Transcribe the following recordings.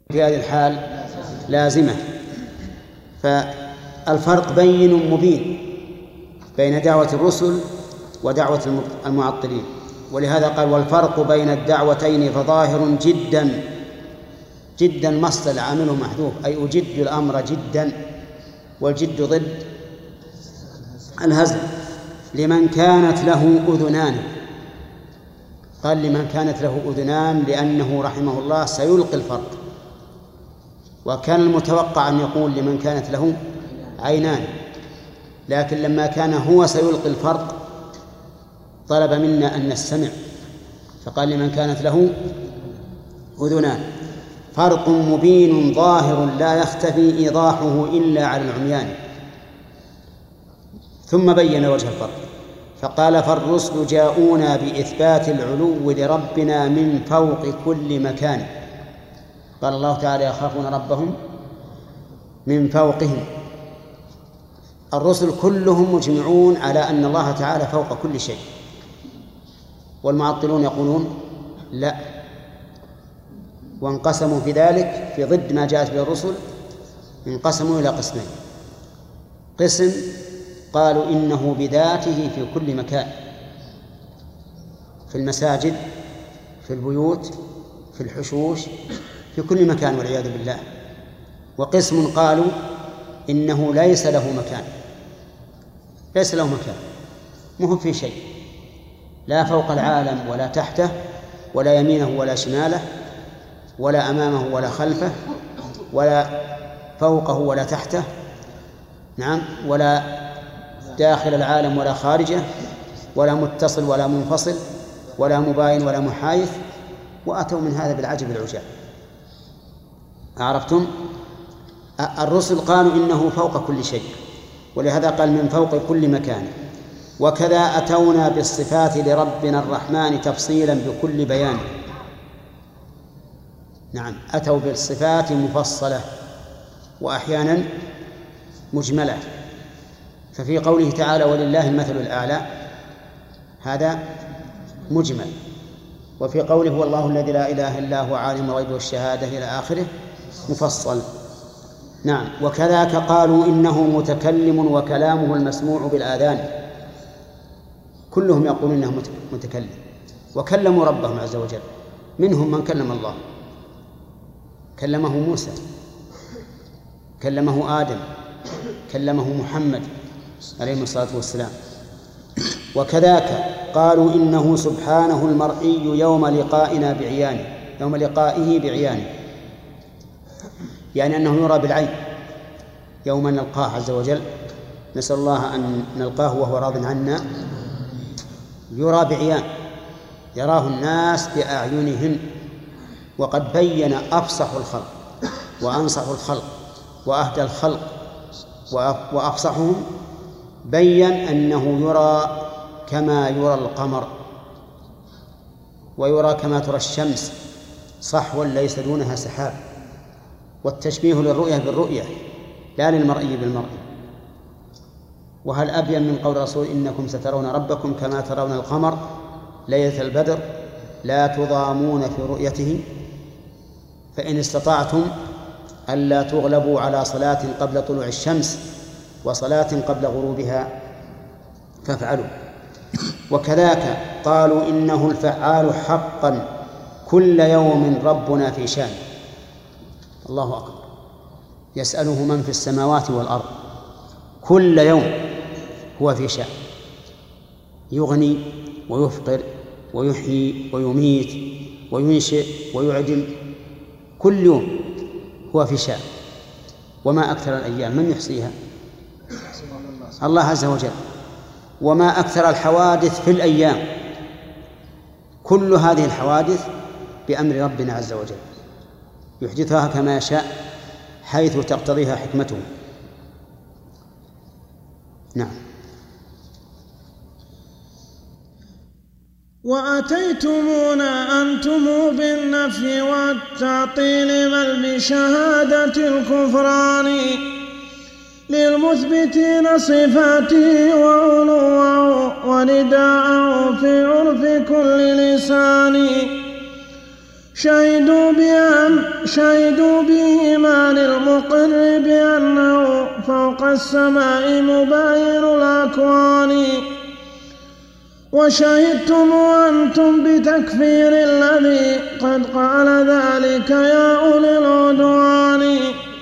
في هذه الحال لازمة. فالفرق بين مبين بين دعوة الرسل ودعوة المعطلين، ولهذا قال والفرق بين الدعوتين فظاهر جدا. جدا مصدر عامله محذوف، أي أجد الأمر جدا، والجد ضد الهزل. لمن كانت له أذنان، قال لمن كانت له أذنان لأنه رحمه الله سيلقي الفرق، وكان المتوقع أن يقول لمن كانت له عينان، لكن لما كان هو سيلقي الفرق طلب منا أن نستمع، فقال لمن كانت له أذنان. فرق مبين ظاهر لا يختفي إيضاحه إلا على العميان. ثم بين وجه الفرق فقال فالرسل جاءونا بإثبات العلو لربنا من فوق كل مكان. قال الله تعالى يخافون ربهم من فوقهم. الرسل كلهم مجمعون على أن الله تعالى فوق كل شيء، والمعطلون يقولون لا، وانقسموا في ذلك في ضد ما جاءت به الرسل، انقسموا إلى قسمين. قسم قالوا إنه بذاته في كل مكان، في المساجد، في البيوت، في الحشوش، في كل مكان والعياذ بالله. وقسم قالوا إنه ليس له مكان، ليس له مكان، مهم في شيء، لا فوق العالم ولا تحته، ولا يمينه ولا شماله، ولا أمامه ولا خلفه، ولا فوقه ولا تحته، نعم، ولا داخل العالم ولا خارجه، ولا متصل ولا منفصل، ولا مباين ولا محايث. وأتوا من هذا بالعجب العجاب. عرفتم؟ الرسل قالوا إنه فوق كل شيء، ولهذا قال من فوق كل مكان. وكذا أتونا بالصفات لربنا الرحمن تفصيلا بكل بيان. نعم، أتوا بالصفات مفصلة وأحيانا مجملة. ففي قوله تعالى ولله المثل الأعلى هذا مجمل، وفي قوله هو الله الذي لا إله إلا هو عالم الغيب والشهادة إلى آخره مفصل. نعم. وكذاك قالوا إنه متكلم وكلامه المسموع بالآذان. كلهم يقولون إنه متكلم، وكلموا ربهم عز وجل. منهم من كلم الله، كلمه موسى، كلمه آدم، كلمه محمد عليه الصلاة والسلام. وكذاك قالوا إنه سبحانه المرئي يوم لقائنا بعيانه، يوم لقائه بعيانه، يعني أنه يرى بالعين يوم نلقاه عز وجل. نسأل الله أن نلقاه وهو راض عنا. يرى بعيان، يراه الناس بأعينهم. وقد بين أفصح الخلق وأنصح الخلق وأهدى الخلق وأفصحهم، بين أنه يرى كما يرى القمر، ويرى كما ترى الشمس صحوا ليس دونها سحاب. والتشبيه للرؤية بالرؤية لا للمرئي بالمرئي. وهل أبين من قول الرسول إنكم سترون ربكم كما ترون القمر ليلة البدر لا تضامون في رؤيته فإن استطعتم ألا تغلبوا على صلاة قبل طلوع الشمس وصلاة قبل غروبها فافعلوا. وكذاك قالوا إنه الفعال حقا كل يوم ربنا في شان. الله أكبر، يسأله من في السماوات والأرض، كل يوم هو في شان، يغني ويفقر ويحيي ويميت وينشئ ويعدم، كل يوم هو في شان. وما أكثر الأيام، من يحصيها؟ الله عز وجل. وما أكثر الحوادث في الأيام، كل هذه الحوادث بأمر ربنا عز وجل، يحدثها كما يشاء حيث تقتضيها حكمته. نعم. وأتيتمونا أنتم بالنفي والتعطيل بل بشهادة الكفران للمثبتين صفاته وعلوه ونداءه في عرف كل لسان. شهدوا بإيمان المقر بأنه فوق السماء مباين الأكوان، وشهدتم أنتم بتكفير الذي قد قال ذلك يا أولي العدوان،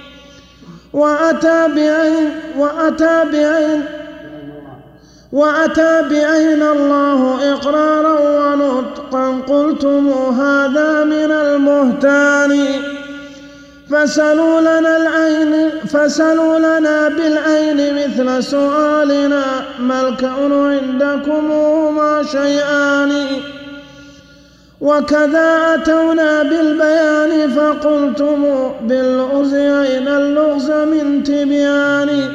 وأتى بأين الله إقرارا ونطقا قلتم هذا من المهتان، فسلوا لنا بالعين مثل سؤالنا ما الكون عندكم هما شيئان، وكذا أتونا بالبيان فقلتم باللغز أين اللغز من تبيان،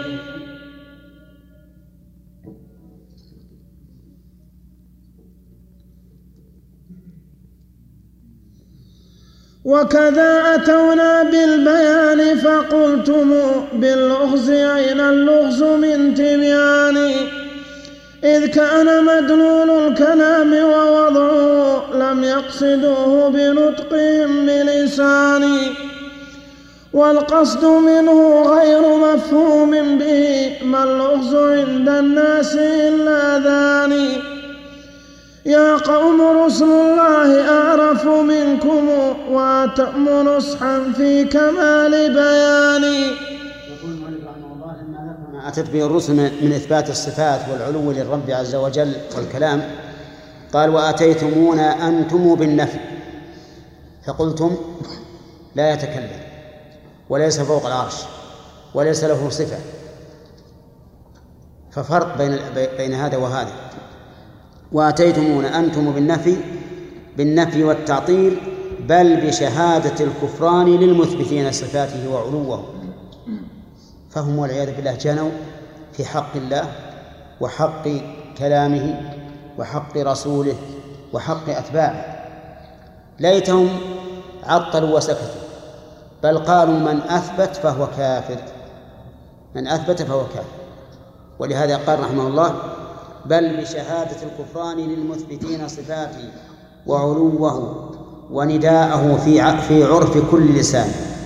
وكذا أتونا بالبيان فقلتم باللغز أين اللغز من تبيان، إذ كان مدلول الكلام ووضعه لم يقصدوه بنطقهم بلسان، والقصد منه غير مفهوم به ما اللغز عند الناس إلا ذان، يا قوم رسل الله أعرف منكم وأتم نصحا في كمال بياني. يقول المؤلف رحمه الله لما ذكر ما أتت به الرسل من إثبات الصفات والعلو للرب عز وجل والكلام، قال وأتيتمونا أنتم بالنفي، فقلتم لا يتكلم وليس فوق العرش وليس له صفة، ففرق بين هذا وهذا. وأتيتمونا أنتم بالنفي والتعطيل، بل بشهادة الكفران للمثبتين صفاته وعلوه، فهم والعياذ بالله جنوا في حق الله وحق كلامه وحق رسوله وحق أتباعه، ليتهم عطلوا وسكتوا، بل قالوا من أثبت فهو كافر، من أثبت فهو كافر. ولهذا قال رحمه الله بل بشهادة الكفران للمثبتين صفاته وعلوه ونداءه في عرف كل لسان.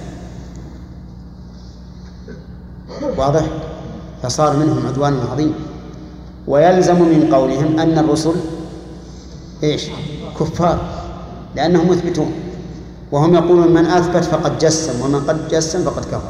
واضح؟ فصار منهم عدوان عظيم. ويلزم من قولهم أن الرسل كفار، لأنهم مثبتون، وهم يقولون من أثبت فقد جسم ومن قد جسم فقد كفر.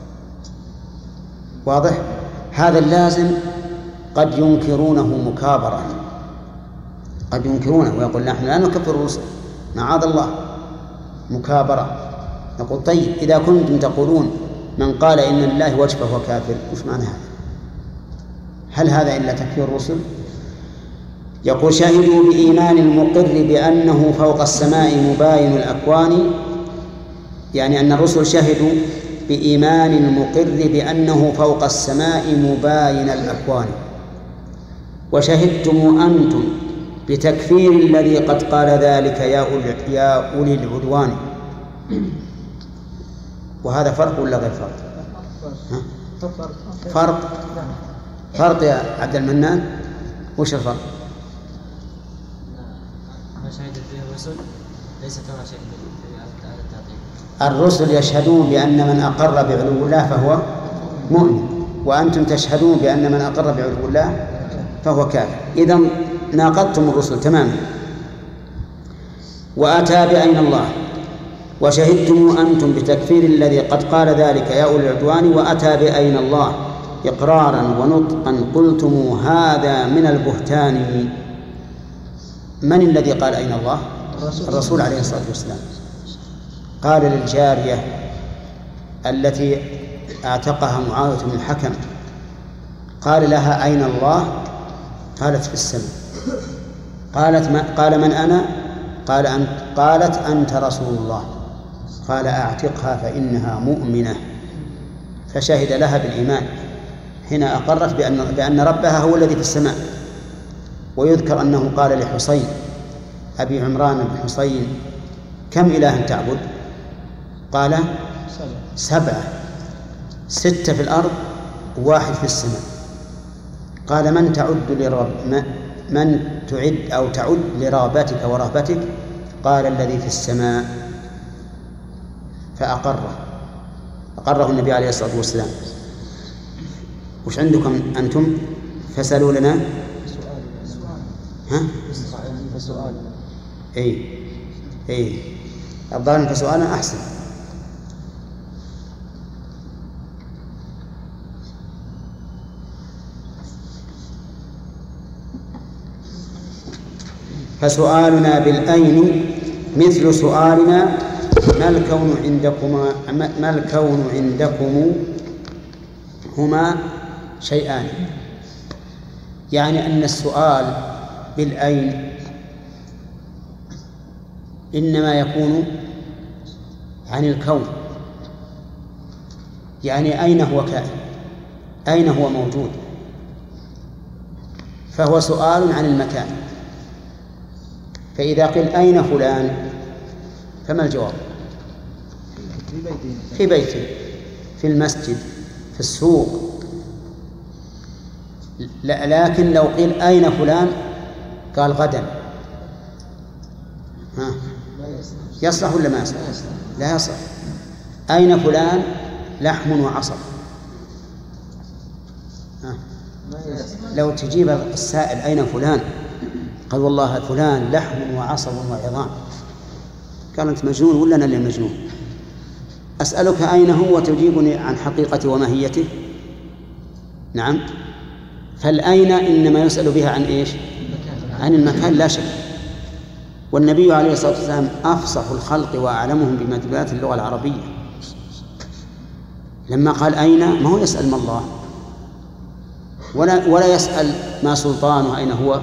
واضح؟ هذا اللازم قد ينكرونه مكابرة، قد ينكرونه ويقول نحن لا نكفر الرسل معاذ الله، مكابرة. نقول طيب إذا كنتم تقولون من قال إن الله وجه فهو كافر، وش معنى هذا؟ هل هذا إلا تكفير الرسل؟ يقول شهدوا بإيمان المقر بأنه فوق السماء مباين الأكوان، يعني أن الرسل شهدوا بإيمان المقر بأنه فوق السماء مباين الأكوان، وشهدتم أنتم بتكفير الذي قد قال ذلك يا أولي العدوان. وهذا فرق ولا غير فرق؟ فرق يا عبد المنان. وش الفرق؟ ما شهدت به الرسل ليس كما شهدت الرسل يشهدون بأن من أقر بعلو الله فهو مؤمن، وأنتم تشهدون بأن من أقر بعلو الله فهو كافر. إذن ناقضتم الرسل تماما. وأتى بأين الله، وشهدتم أنتم بتكفير الذي قد قال ذلك يا أولي العدوان، وأتى بأين الله إقرارا ونطقا قلتم هذا من البهتان. من الذي قال أين الله؟ الرسول عليه الصلاة والسلام. قال للجارية التي اعتقها معاوية بن الحكم، قال لها أين الله؟ قالت في السماء. قال من أنا؟ قالت أنت رسول الله. قال أعتقها فإنها مؤمنة، فشهد لها بالإيمان. هنا أقرت بأن ربها هو الذي في السماء. ويذكر أنه قال لحسين أبي عمران بن حسين كم إله تعبد؟ قال 7، 6 في الأرض و1 في السماء. قال من تعد أو تعد لرغبتك ورهبتك؟ قال الذي في السماء. أقره النبي عليه الصلاة والسلام. وش عندكم أنتم؟ فسألوا لنا فسؤال. أي الظاهر فسؤالنا أحسن. فسؤالنا بالأين مثل سؤالنا ما الكون عندكم هما شيئان. يعني أن السؤال بالأين إنما يكون عن الكون، يعني أين هو كائن، أين هو موجود، فهو سؤال عن المكان. فإذا قيل أين فلان فما الجواب؟ في بيته، في المسجد، في السوق. لكن لو قيل أين فلان قال غدا، يصلح ولا ما يصلح؟ لا يصلح. أين فلان لحم وعصب. لو تجيب السائل أين فلان قال والله فلان لحم وعصب وعظام، قال أنت مجنون ولا أنا اللي مجنون؟ أسألك أين هو وتجيبني عن حقيقته وماهيته. نعم. فالأين إنما يسأل بها عن إيش؟ عن المكان لا شك. والنبي عليه الصلاة والسلام أفصح الخلق وأعلمهم بمدلولات اللغة العربية. لما قال أين ما هو يسأل ما الله، ولا يسأل ما سلطانه أين هو،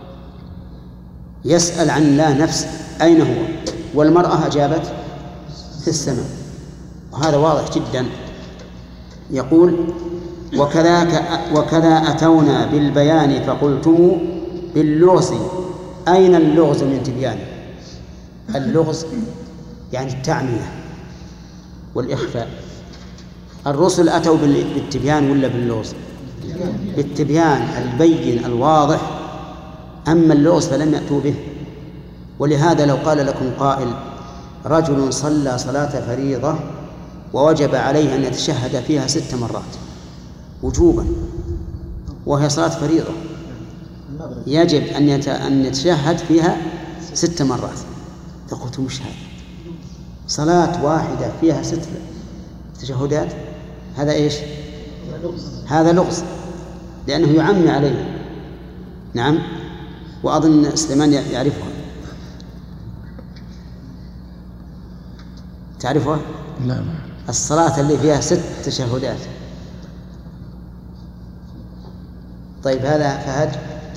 يسأل عن الله نفسه أين هو. والمرأة أجابت في السماء، وهذا واضح جدا. يقول وكذا أتونا بالبيان فقلتم باللغز. أين اللغز من تبيان؟ اللغز يعني التعمية والإخفاء. الرسل أتوا بالتبيان ولا باللغز؟ بالتبيان البين الواضح، أما اللغز فلم يأتوا به. ولهذا لو قال لكم قائل رجل صلى صلاة فريضة ووجب عليه أن يتشهد فيها 6 مرات وجوبا، وهي صلاة فريضة يجب أن يتشهد فيها 6 مرات، فقلت مش هذا صلاة واحدة فيها 6 تشهدات؟ هذا إيش؟ هذا لغز، لأنه يعمي عليه. نعم. وأظن سليمان يعرفها. تعرفها؟ لا. الصلاة اللي فيها 6 تشهدات. طيب هذا فهد.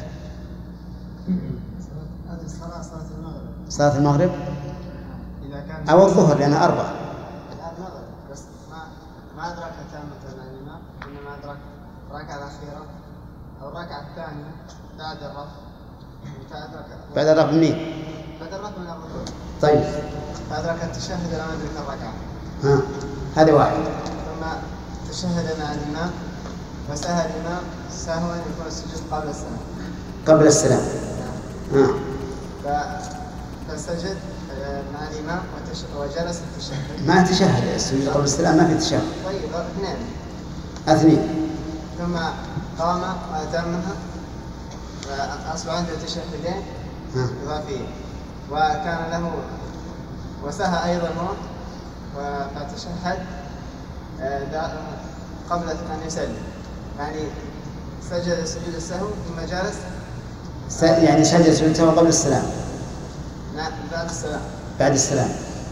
هذه الصلاة صلاة المغرب. صلاة المغرب إذا كان أو الظهر لأنها 4. هذا المغرب بس ما أدرك تامة الإمام، إنما أدرك الركعة الأخيرة أو الركعة الثانية بعد الرفع. بعد الرفع منين؟ بعد الرفع من الركوع. طيب. فأدرك التشهد لم أدرك الركعة. هذا واحد. ثم تشهد مع الإمام وسهى الإمام سهوا يكون السجود قبل السلام. قبل السلام. فسجد مع الإمام وجلس التشهد. ما تشهد السجود قبل السلام، ما في تشهد. طيب 2. ثم قام وأتمها فأصبح عنده تشهدين إضافيين، وكان له وسهى أيضا هو فتشهد قبل أن يسلم، يعني سجد سجود السهو ثم جلس يعني سجد سجود السهو قبل السلام. نعم بعد السلام. بعد السلام.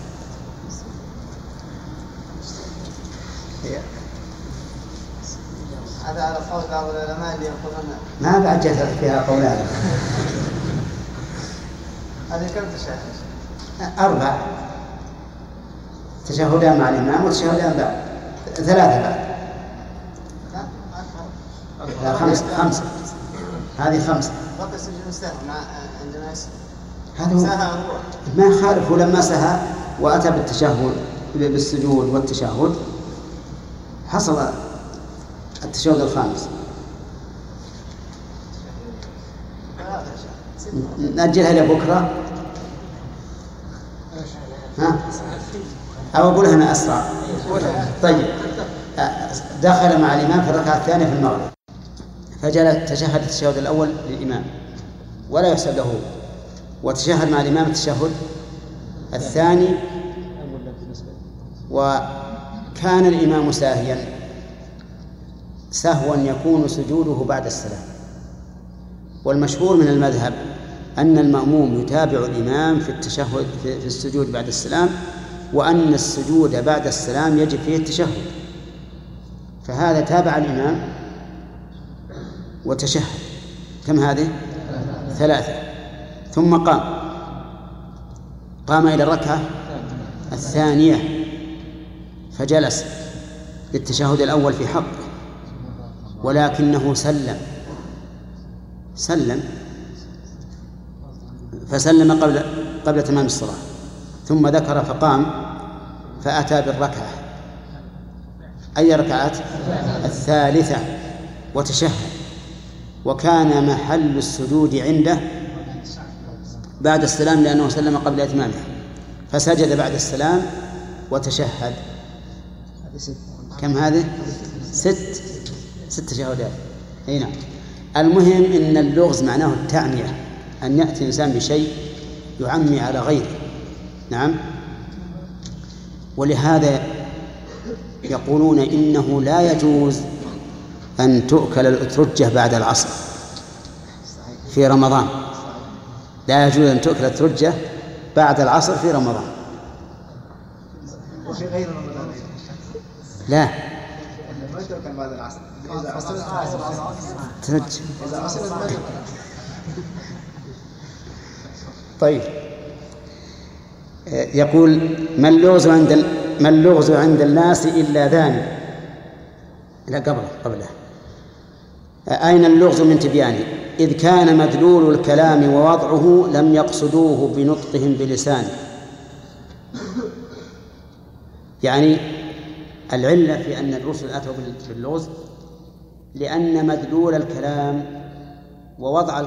هذا على قول بعض العلماء اللي يقولون ما بعد جت فيها قولان. هذه كم تشهد؟ 4 تشهدان مع الإمام وتشهدان بعد 3 بعد. لا 5. هذه 5. بقي سجود السهو عندما هذا ما خالف. لما سهى وأتى بالتشهد بالسجود والتشهد حصل التشهد الخامس. نأجلها لبكرة. ها؟ أو أقولها أنا أسرع. طيب، دخل مع الإمام في الركعة الثانية في المغرب، فجلس تشهد التشهد الأول للإمام ولا يحسب له، وتشهد مع الإمام التشهد الثاني، وكان الإمام ساهيا سهوا يكون سجوده بعد السلام. والمشهور من المذهب أن المأموم يتابع الإمام في التشهد في السجود بعد السلام، وأن السجود بعد السلام يجب فيه التشهد. فهذا تابع الإمام وتشهد. كم هذه؟ 3. ثم قام إلى الركعة الثانية فجلس للتشهد الأول في حقه، ولكنه فسلم قبل تمام الصلاة، ثم ذكر فقام فأتى بالركعة، أي ركعات؟ 3، وتشهد، وكان محل السجود عنده بعد السلام لأنه سلم قبل إتمامه، فسجد بعد السلام وتشهد. كم هذه؟ 6 تشهدات. أي نعم. المهم إن اللغز معناه التعمية، أن يأتي الإنسان بشيء يعمي على غيره. نعم. ولهذا يقولون إنه لا يجوز أن تؤكل الأترجة بعد العصر في رمضان. لا يجوز أن تؤكل الأترجة بعد العصر في رمضان. وفي غير رمضان لا، ما تؤكل بعد العصر. ترجة. طيب، يقول ما اللغز عند الناس إلا ذان. لا، قبله أين اللغز من تبيانه؟ إذ كان مدلول الكلام ووضعه لم يقصدوه بنطقهم بلسانه. يعني العلة في أن الرسل أتوا باللغز لأن مدلول الكلام ووضع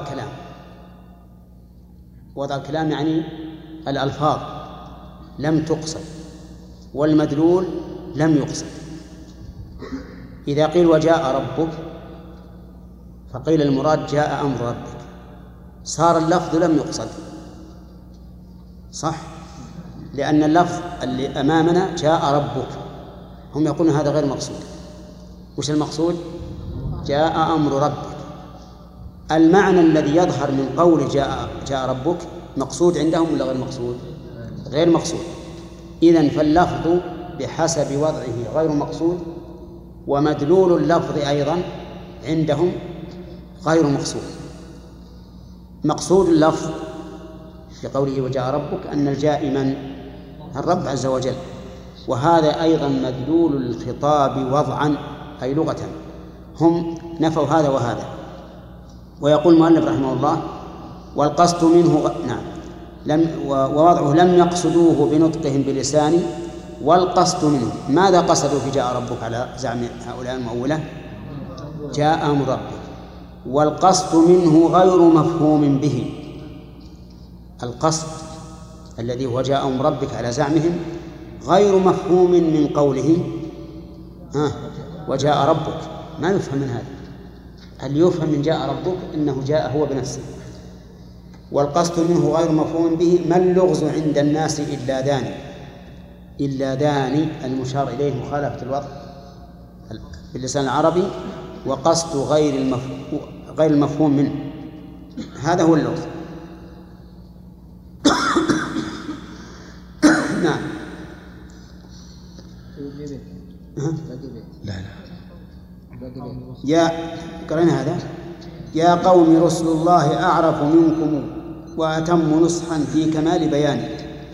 الكلام يعني الألفاظ لم تقصد، والمدلول لم يقصد. إذا قيل وجاء ربك فقيل المراد جاء أمر ربك، صار اللفظ لم يقصد، صح؟ لأن اللفظ اللي أمامنا جاء ربك، هم يقولون هذا غير مقصود. وش المقصود؟ جاء أمر ربك. المعنى الذي يظهر من قول جاء ربك مقصود عندهم ولا غير مقصود؟ غير مقصود. إذن فاللفظ بحسب وضعه غير مقصود، ومدلول اللفظ أيضا عندهم غير مقصود. مقصود اللفظ في قوله وجاء ربك أن الجاء من؟ الرب عز وجل، وهذا أيضا مدلول الخطاب وضعا أي لغة. هم نفوا هذا وهذا. ويقول المؤلف رحمه الله والقصد منه ووضعه لم يقصدوه بنطقهم بلسان، والقصد منه. ماذا قصدوا في جاء ربك على زعم هؤلاء المؤولة؟ جاء أمر ربك. والقصد منه غير مفهوم به. القصد الذي هو جاء أمر ربك على زعمهم غير مفهوم من قوله وجاء ربك، ما يفهم من هذا. هل يفهم من جاء ربك أنه جاء هو بنفسه؟ والقصد منه غير مفهوم به. ما اللغز عند الناس إلا داني المشار إليه مخالفة الوضع باللسان العربي، وقصد غير المفهوم منه، هذا هو اللغز. نعم. لا يا قرأنا هذا. يا قوم رسل الله أعرف منكم وأتم نصحا في كمال بيانه.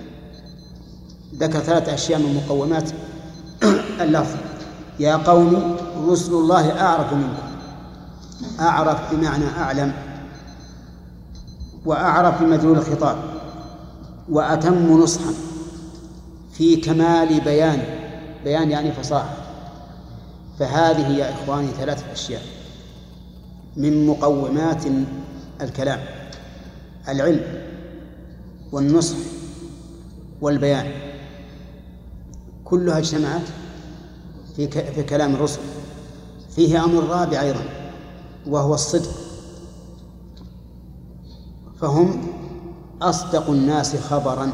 ذكر 3 أشياء من مقومات اللفظ. يا قوم رسل الله أعرف منكم. أعرف بمعنى أعلم، وأعرف بمدلول الخطاب، وأتم نصحا في كمال بيان يعني فصاحة. فهذه يا إخواني 3 أشياء من مقومات الكلام: العلم والنصح والبيان كلها اجتمعت في كلام الرسل. فيه أمر رابع أيضا وهو الصدق، فهم أصدق الناس خبرا.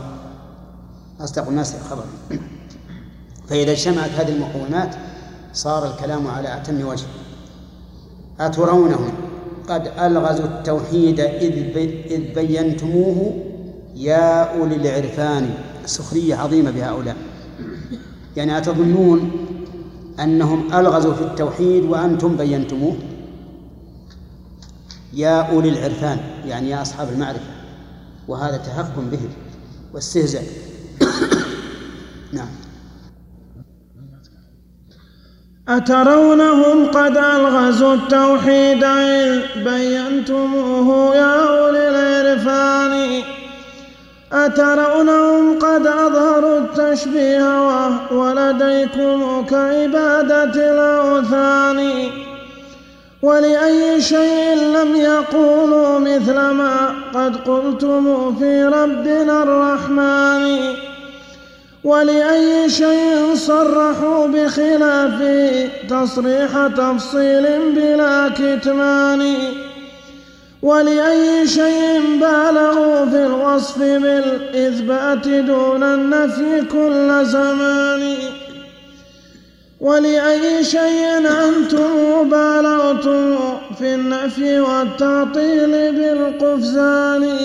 فإذا اجتمعت هذه المقومات صار الكلام على أتم وجه. أترونهم قد ألغزوا التوحيد إذ بينتموه يا أولي العرفان. سخرية عظيمة بهؤلاء، يعني أتظنون أنهم ألغزوا في التوحيد وأنتم بينتموه؟ يا أولي العرفان يعني يا أصحاب المعرفة، وهذا تهكم بهم واستهزاء. نعم. أترونهم قد ألغزوا التوحيد إذ بينتموه يا أولي العرفان. أترونهم قد أظهروا التشبيه ولديكم كعبادة الأوثان. ولأي شيء لم يقولوا مثل ما قد قلتم في ربنا الرحمن. ولأي شيء صرحوا بخلافه تصريح تفصيل بلا كتمان. ولأي شيء بالغوا في الوصف بالإثبات دون النفي كل زمان. ولأي شيء أنتم بالغتم في النفي والتعطيل بالقفزان.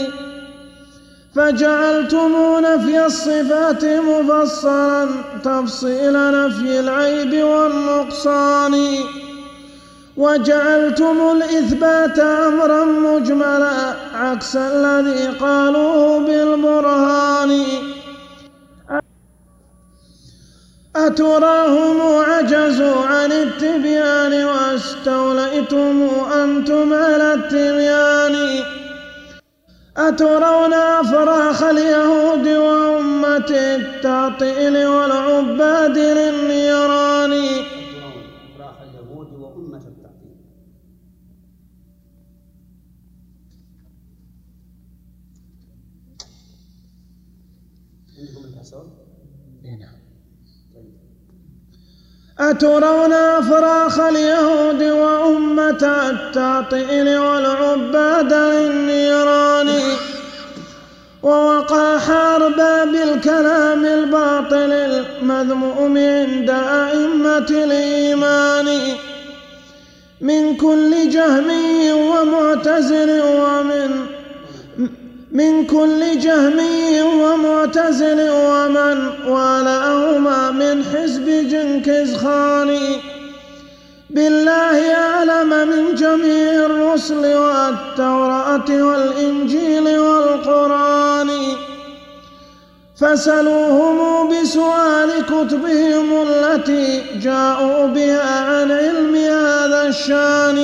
فجعلتم نفي الصفات مفصلا تفصيل نفي العيب والنقصان. وجعلتم الإثبات أمرا مجملا عكس الذي قالوه بالبرهان. أتراهم عجزوا عن التبيان واستوليتم أنتم على التبيان. أترون أفراخ اليهود وأمة التعطيل والعباد للنيران. أفراخ اليهود وأمة التعطيل. عندكم الحصول؟ نعم. أترون أفراخ اليهود وأمة التعطيل والعباد للنيران. ووقاح أرباب الكلام الباطل المذموم عند أئمة الإيمان من كل جهمي ومعتزل ومن والأهما من حزب جنكز خان. بالله أعلم من جميع الرسل والتوراة والإنجيل والقرآن. فسلوهم بسؤال كتبهم التي جاءوا بها عن علم هذا الشان.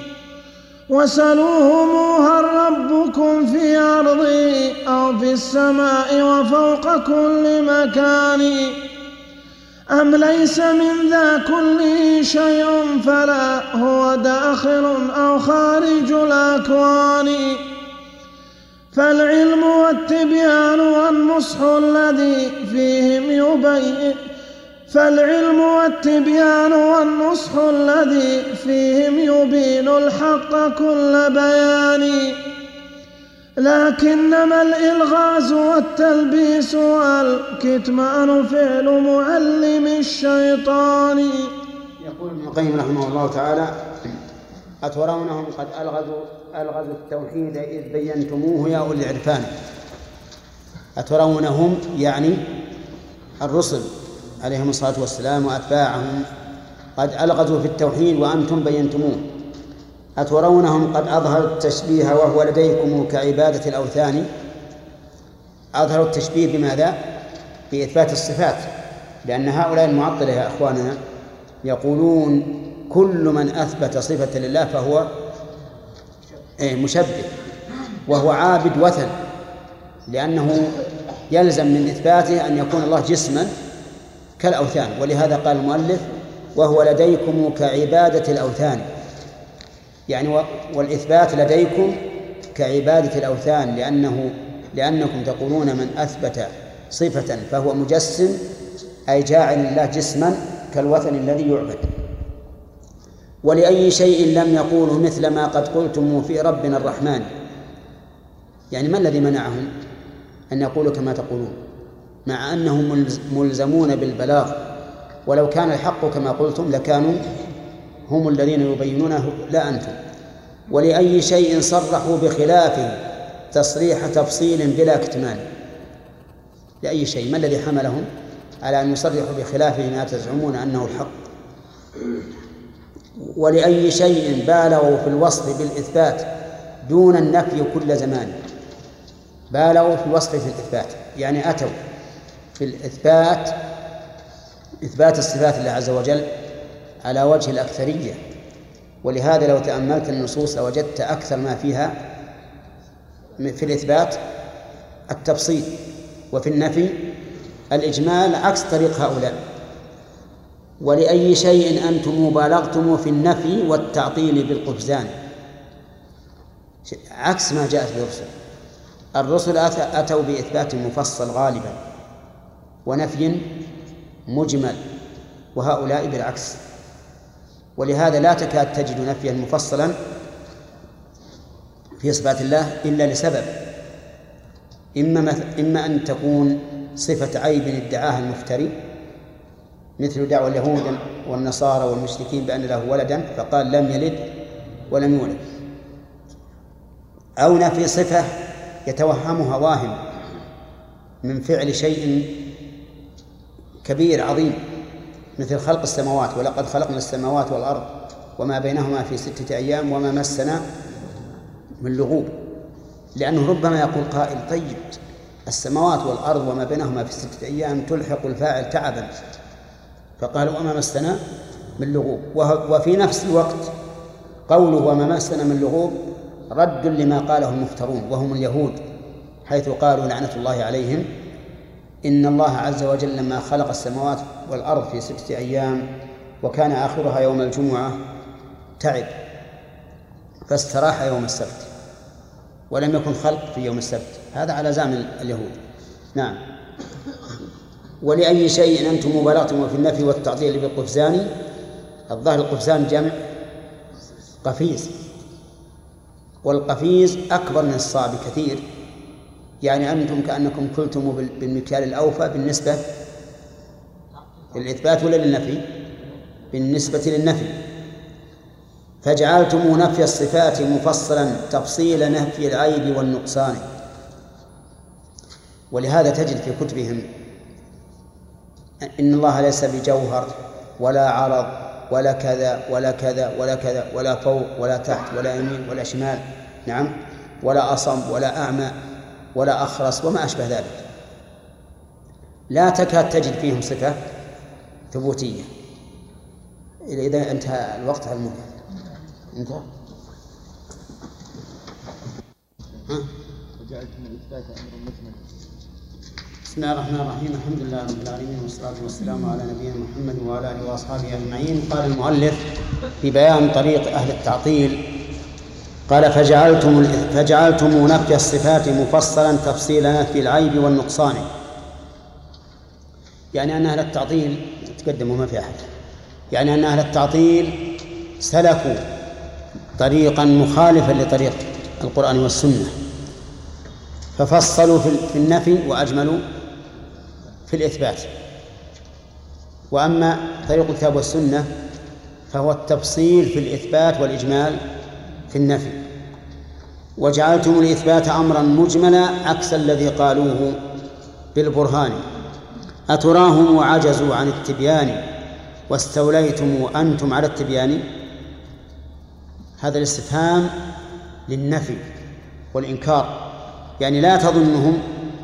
وسلوهم هل ربكم في أرضه أو في السماء وفوق كل مكان. أم ليس من ذا كله شيء فلا هو داخل أو خارج الأكوان. فالعلم والتبيان والنصح الذي فيهم يبين الحق كل بيان. لكنما الإلغاز والتلبيس والكتمان فعل معلم الشيطان. يقول ابن القيم رحمه الله تعالى: أترونهم قد ألغزوا التوحيد إذ بينتموه يا أولي العرفان. أترونهم يعني الرسل عليهم الصلاة والسلام وأتباعهم قد ألغزوا في التوحيد وأنتم بينتموه. أترونهم قد أظهروا التشبيه وهو لديكم كعبادة الأوثان. أظهروا التشبيه بماذا؟ بإثبات الصفات، لأن هؤلاء المعطلة يا أخواننا يقولون كل من أثبت صفة لله فهو مشبه وهو عابد وثن، لأنه يلزم من إثباته أن يكون الله جسما كالأوثان. ولهذا قال المؤلف: وهو لديكم كعبادة الأوثان، يعني والإثبات لديكم كعبادة الأوثان، لأنكم تقولون من أثبت صفة فهو مجسم، أي جاعل الله جسما كالوثن الذي يعبد. ولأي شيء لم يقولوا مثل ما قد قلتم في ربنا الرحمن، يعني ما الذي منعهم أن يقولوا كما تقولون مع أنهم ملزمون بالبلاغ؟ ولو كان الحق كما قلتم لكانوا هم الذين يبينونه لا أنتم. ولأي شيء صرحوا بخلافه تصريح تفصيل بلا كتمان. لأي شيء، ما الذي حملهم على أن يصرحوا بخلافه ما تزعمون أنه الحق؟ ولأي شيء بالغوا في الوصف بالإثبات دون النفي كل زمان. بالغوا في الوصف في الإثبات، يعني أتوا في الإثبات، إثبات الصفات لله عز وجل على وجه الأكثرية. ولهذا لو تأملت النصوص لوجدت أكثر ما فيها في الإثبات التفصيل، وفي النفي الإجمال، عكس طريق هؤلاء. ولأي شيء أنتم بالغتم في النفي والتعطيل بالقفزان، عكس ما جاءت به الرسل. الرسل أتوا بإثبات مفصل غالبا ونفي مجمل، وهؤلاء بالعكس. ولهذا لا تكاد تجد نفيا مفصلا في صفات الله إلا لسبب: إما أن تكون صفة عيب ادعاها المفتري، مثل دعوى اليهود والنصارى والمشركين بأن له ولدا فقال لم يلد ولم يولد، أو نفي صفة يتوهمها واهم من فعل شيء كبير عظيم مثل خلق السماوات، ولقد خلقنا السماوات والأرض وما بينهما في 6 أيام وما مسنا من لغوب. لأنه ربما يقول قائل: طيب السماوات والأرض وما بينهما في 6 أيام تلحق الفاعل تعبا، فقال وما مسنا من لغوب. وفي نفس الوقت قوله وما مسنا من لغوب رد لما قاله المفترون وهم اليهود، حيث قالوا لعنة الله عليهم إن الله عز وجل لما خلق السماوات والأرض في 6 أيام وكان آخرها يوم الجمعة تعب فاستراح يوم السبت، ولم يكن خلق في يوم السبت. هذا على زعم اليهود. نعم. ولأي شيء أنتم بلغتم في النفي والتعطيل بالقفزان. الظاهر القفزان جمع قفيز، والقفيز أكبر من الصعب كثير، يعني أنتم كأنكم كلتم بالمكيال الأوفى بالنسبة للإثبات ولا للنفي؟ بالنسبة للنفي. فجعلتم نفي الصفات مفصلا تفصيل نفي العيب والنقصان. ولهذا تجد في كتبهم إن الله ليس بجوهر ولا عرض ولا كذا ولا كذا ولا كذا ولا فوق ولا تحت ولا يمين ولا شمال، نعم، ولا أصم ولا أعمى ولا أخرس وما أشبه ذلك. لا تكاد تجد فيهم صفة ثبوتية. إذا انتهى الوقت على الموضوع. انتهى. بسم الله الرحمن الرحيم. الحمد لله رب العالمين، والصلاة والسلام على نبينا محمد وعلى آله وأصحابه أجمعين. قال المؤلف في بيان طريق أهل التعطيل، قال فجعلتم نفي الصفات مفصلا تفصيل نفي العيب والنقصان. يعني أن أهل التعطيل تقدموا ما في أحد، يعني أن أهل التعطيل سلكوا طريقا مخالفا لطريق القرآن والسنة، ففصلوا في النفي وأجملوا في الإثبات. وأما طريق الكتاب والسنة فهو التفصيل في الإثبات والإجمال في النفي. وجعلتم الإثبات أمرا مجملا عكس الذي قالوه بالبرهان. أتراهم وعجزوا عن التبيان واستوليتم وأنتم على التبيان. هذا الاستفهام للنفي والإنكار، يعني لا تظنهم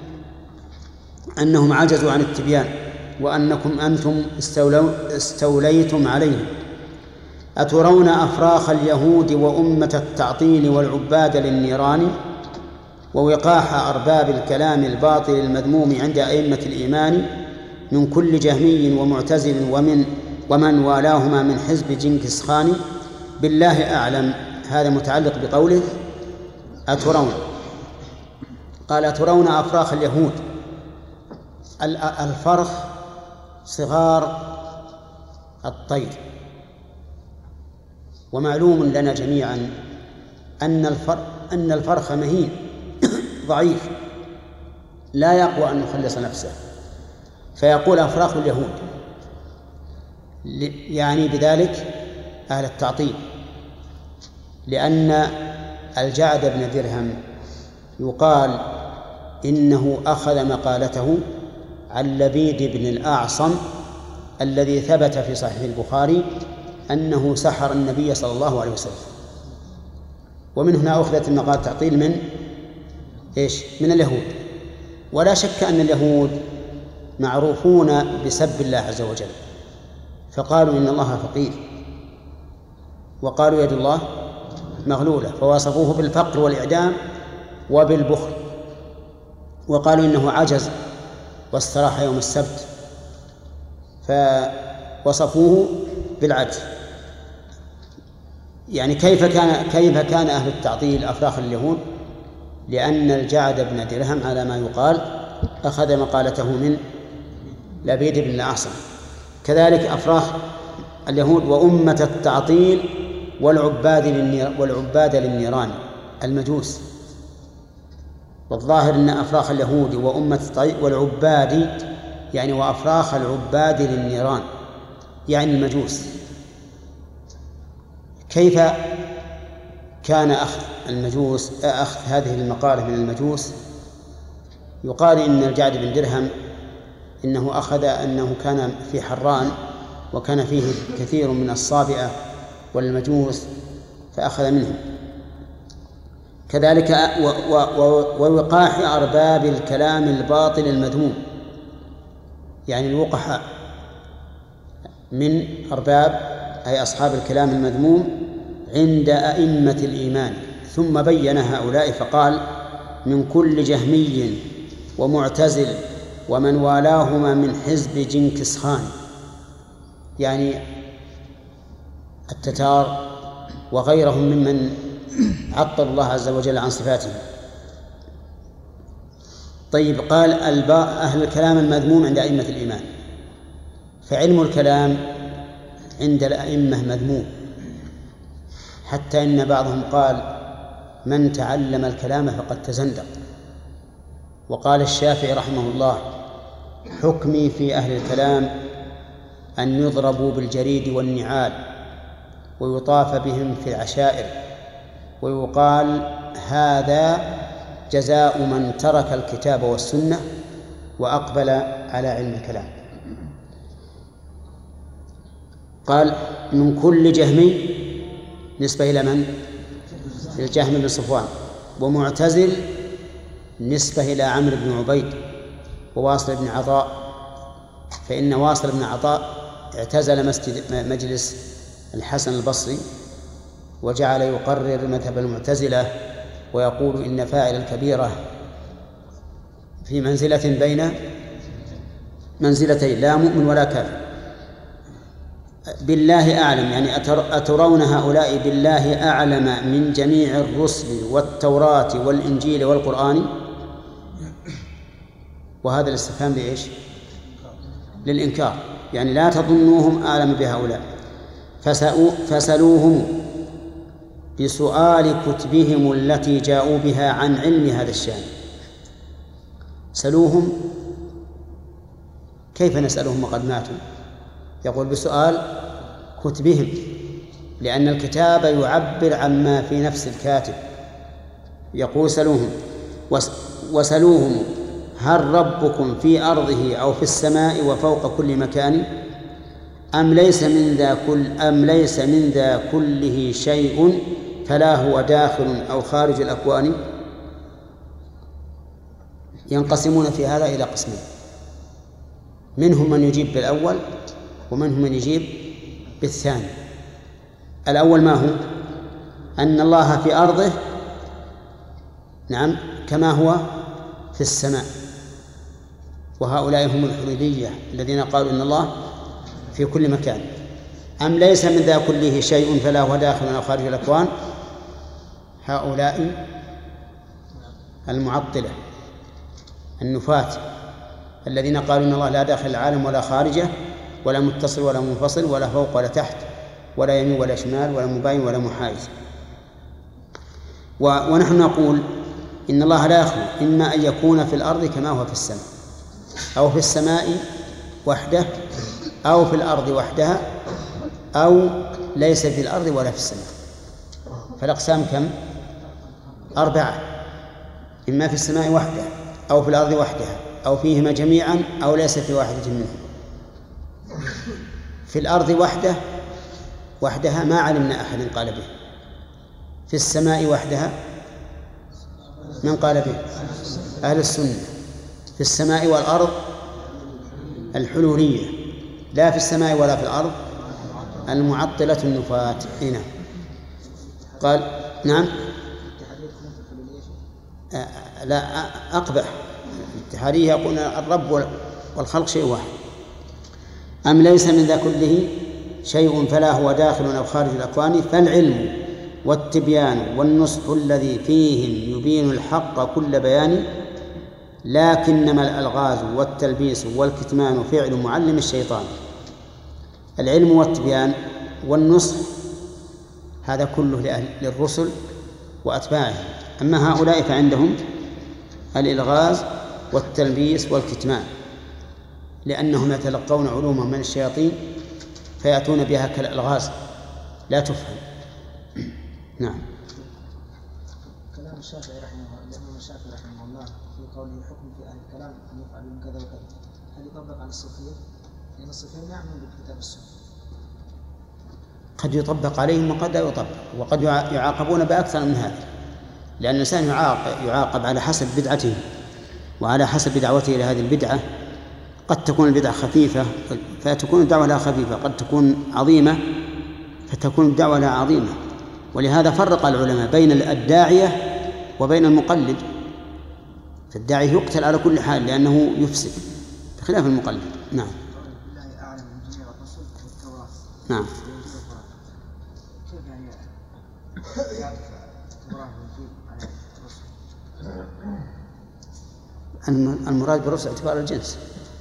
أنهم عجزوا عن التبيان وأنكم أنتم استوليتم عليه. أترون أفراخ اليهود وأمة التعطيل والعباد للنيران ووقاح أرباب الكلام الباطل المذموم عند أئمة الإيمان من كل جهمي ومعتزل ومن والاهما من حزب جنكس خان. بالله أعلم. هذا متعلق بقوله أترون. قال أترون أفراخ اليهود، الفرخ صغار الطير، ومعلوم لنا جميعا أن الفرخ مهين ضعيف لا يقوى أن يخلص نفسه، فيقول أفراخ اليهود، يعني بذلك أهل التعطيل، لأن الجعد بن درهم يقال إنه أخذ مقالته عن لبيد بن الأعصم الذي ثبت في صحيح البخاري أنه سحر النبي صلى الله عليه وسلم. ومن هنا أخذت المقالة تعطيل من اليهود. ولا شك أن اليهود معروفون بسب الله عز وجل، فقالوا إن الله فقير، وقالوا يد الله مغلولة، فوصفوه بالفقر والإعدام وبالبخل، وقالوا إنه عجز واستراح يوم السبت، فوصفوه بالعجز. يعني كيف كان أهل التعطيل أفراخ اليهود؟ لأن الجعد بن درهم على ما يقال أخذ مقالته من لبيد بن الأعصم. كذلك أفراخ اليهود وأمة التعطيل والعباد للنيران المجوس. والظاهر أن أفراخ اليهود وأمة التعطيل والعباد يعني وأفراخ العباد للنيران يعني المجوس. كيف كان أخذ هذه المقالة من المجوس؟ يقال إن الجعد بن درهم أنه كان في حران وكان فيه كثير من الصابئة والمجوس فأخذ منهم. كذلك ووقاح أرباب الكلام الباطل المذموم، يعني الوقحاء من أرباب أي أصحاب الكلام المذموم عند أئمة الإيمان. ثم بين هؤلاء فقال: من كل جهمي ومعتزل ومن والاهما من حزب جنكس خان، يعني التتار وغيرهم ممن عطل الله عز وجل عن صفاته. طيب، قال أهل الكلام المذموم عند أئمة الإيمان، فعلم الكلام عند الأئمة مذموم، حتى إن بعضهم قال: من تعلم الكلام فقد تزندق. وقال الشافعي رحمه الله: حكمي في أهل الكلام أن يضربوا بالجريد والنعال ويطاف بهم في العشائر، ويقال هذا جزاء من ترك الكتاب والسنة وأقبل على علم الكلام. قال: من كل جهمي، نسبة إلى من؟ الجهم بن صفوان. ومعتزل نسبة إلى عمرو بن عبيد وواصل بن عطاء، فإن واصل بن عطاء اعتزل مجلس الحسن البصري وجعل يقرر مذهب المعتزلة ويقول إن فاعل الكبيرة في منزلة بين منزلتين، لا مؤمن ولا كافر. بالله أعلم، يعني أترون هؤلاء بالله أعلم من جميع الرسل والتوراة والإنجيل والقرآن؟ وهذا الاستفهام لإيش؟ للإنكار، يعني لا تظنوهم أعلم بهؤلاء. فسألوهم بسؤال كتبهم التي جاءوا بها عن علم هذا الشأن. سألوهم، كيف نسألهم وقد ماتوا؟ يقول بسؤال كتبهم، لأن الكتاب يعبر عما في نفس الكاتب. يقول سألوهم وسألوهم: هل ربكم في أرضه أو في السماء وفوق كل مكان أم ليس من ذا كله شيء فلا هو داخل أو خارج الأكوان؟ ينقسمون في هذا إلى قسمين، منهم من يجيب بالأول ومنهم من يجيب بالثاني. الأول ما هو؟ أن الله في أرضه نعم كما هو في السماء، وهؤلاء هم الحريدية الذين قالوا إن الله في كل مكان. أم ليس من ذا كله شيء فلا هو داخل أو خارج الأكوان، هؤلاء المعطلة النفاة الذين قالوا إن الله لا داخل العالم ولا خارجه ولا متصل ولا منفصل ولا فوق ولا تحت ولا يمين ولا شمال ولا مباين ولا محايز. ونحن نقول إن الله لا يخلو، إما أن يكون في الأرض كما هو في السماء، أو في السماء وحده، أو في الأرض وحدها، أو ليس في الأرض ولا في السماء. فالأقسام كم؟ 4: إما في السماء وحده، أو في الأرض وحدها، أو فيهما جميعا، أو ليس في واحدة منهم. في الأرض وحدها ما علمنا أحد قال به. في السماء وحدها من قال به؟ أهل السنة. في السماء والأرض الحلولية، لا في السماء ولا في الأرض المعطلة النفاة. هنا قال نعم. لا أقبح، الاتحادية يقول الرب والخلق شيء واحد. أم ليس من ذا كله شيء فلا هو داخل أو خارج الأكوان، فالعلم والتبيان والنصح الذي فيهم يبين الحق كل بيان، لكنما الألغاز والتلبيس والكتمان فعل معلم الشيطان. العلم والتبيان والنصح هذا كله للرسل وأتباعهم، أما هؤلاء فعندهم الإلغاز والتلبيس والكتمان، لأنهم يتلقون علومهم من الشياطين فيأتون بها كالألغاز لا تفهم. نعم. كلام الشافعي رحمه الله، الإمام الشافعي رحمه الله في قوله حكم في أهل الكلام أن يفعلون كذا وكذا، هل يطبق على الصوفية؟ لأن الصوفية ما يعملون بالكتاب السنة. قد يطبق عليهم وقد لا يطبق، وقد يعاقبون بأكثر من هذا، لأن الإنسان يعاقب على حسب بدعته وعلى حسب دعوته إلى هذه البدعة. قد تكون البدعة خفيفة فتكون الدعوة لها خفيفة، قد تكون عظيمة فتكون الدعوة لها عظيمة. ولهذا فرق العلماء بين الداعية وبين المقلد. فالداعي يقتل على كل حال لأنه يفسد بخلاف المقلد. نعم. نعم. المراد بالرسل اعتبار الجنس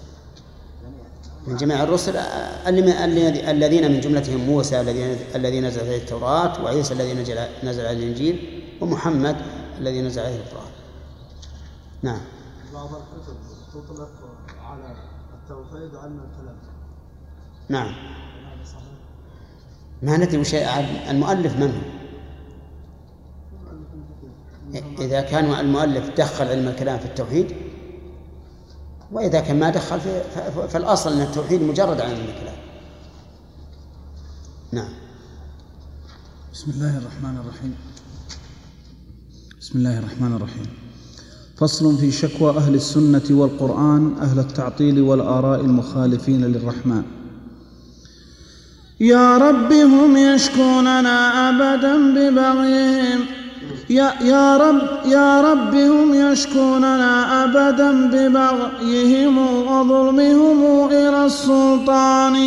من جميع الرسل، الذين من جملتهم موسى الذي نزل عليه التوراة، وعيسى الذي نزل عليه الإنجيل، ومحمد الذي نزل عليه القرآن. نعم. بعض الكتب تطلق على التوحيد وعلم الكلام. نعم. ما ندري شيء عن المؤلف من هو. إذا كان المؤلف دخل علم الكلام في التوحيد، وإذا كان ما دخل فالأصل أن التوحيد مجرد عن علم الكلام. نعم. بسم الله الرحمن الرحيم. بسم الله الرحمن الرحيم. فصل في شكوى أهل السنة والقرآن أهل التعطيل والآراء المخالفين للرحمن. يا رب هم يشكوننا أبدا ببغيهم، يا رب هم يشكوننا أبدا ببغيهم وظلمهم إلى السلطان،